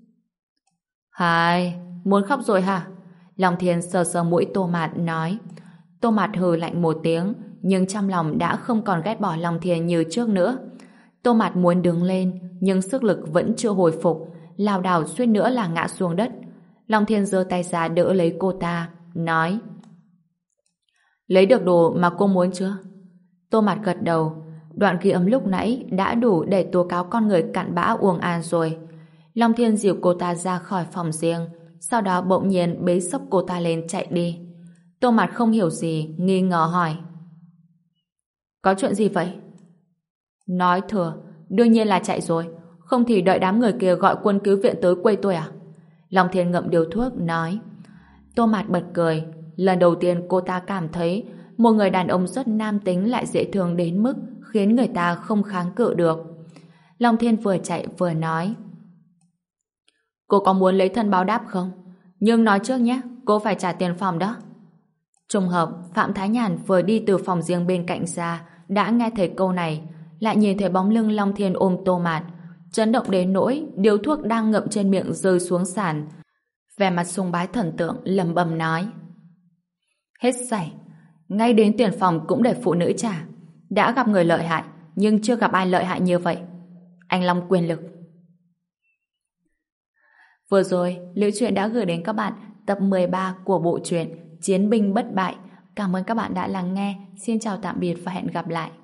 Hai, muốn khóc rồi hả? Long Thiên sờ sờ mũi Tô Mạt nói. Tô Mạt hừ lạnh một tiếng, nhưng trong lòng đã không còn ghét bỏ Long Thiên như trước nữa. Tô Mạt muốn đứng lên, nhưng sức lực vẫn chưa hồi phục, lảo đảo suýt nữa là ngã xuống đất. Long Thiên giơ tay ra đỡ lấy cô ta, nói. Lấy được đồ mà cô muốn chưa? Tô Mạt gật đầu. Đoạn ghi âm lúc nãy đã đủ để tố cáo con người cặn bã Uông An rồi. Long Thiên dìu cô ta ra khỏi phòng riêng, sau đó bỗng nhiên bế xốc cô ta lên chạy đi. Tô Mạt không hiểu gì, nghi ngờ hỏi. Có chuyện gì vậy? Nói thừa, đương nhiên là chạy rồi. Không thì đợi đám người kia gọi quân cứu viện tới quê tôi à? Long Thiên ngậm điếu thuốc, nói. Tô Mạt bật cười. Lần đầu tiên cô ta cảm thấy một người đàn ông rất nam tính lại dễ thương đến mức khiến người ta không kháng cự được. Long Thiên vừa chạy vừa nói. Cô có muốn lấy thân báo đáp không? Nhưng nói trước nhé, cô phải trả tiền phòng đó. Trùng hợp, Phạm Thái Nhàn vừa đi từ phòng riêng bên cạnh ra, đã nghe thấy câu này, lại nhìn thấy bóng lưng Long Thiên ôm Tô Mạt, chấn động đến nỗi điếu thuốc đang ngậm trên miệng rơi xuống sàn. Vẻ mặt sùng bái thần tượng lẩm bẩm nói. Hết sảy, ngay đến tiền phòng cũng để phụ nữ trả. Đã gặp người lợi hại, nhưng chưa gặp ai lợi hại như vậy. Anh Long quyền lực. Vừa rồi, Liễu Chuyện đã gửi đến các bạn tập mười ba của bộ truyện Chiến binh bất bại. Cảm ơn các bạn đã lắng nghe. Xin chào tạm biệt và hẹn gặp lại.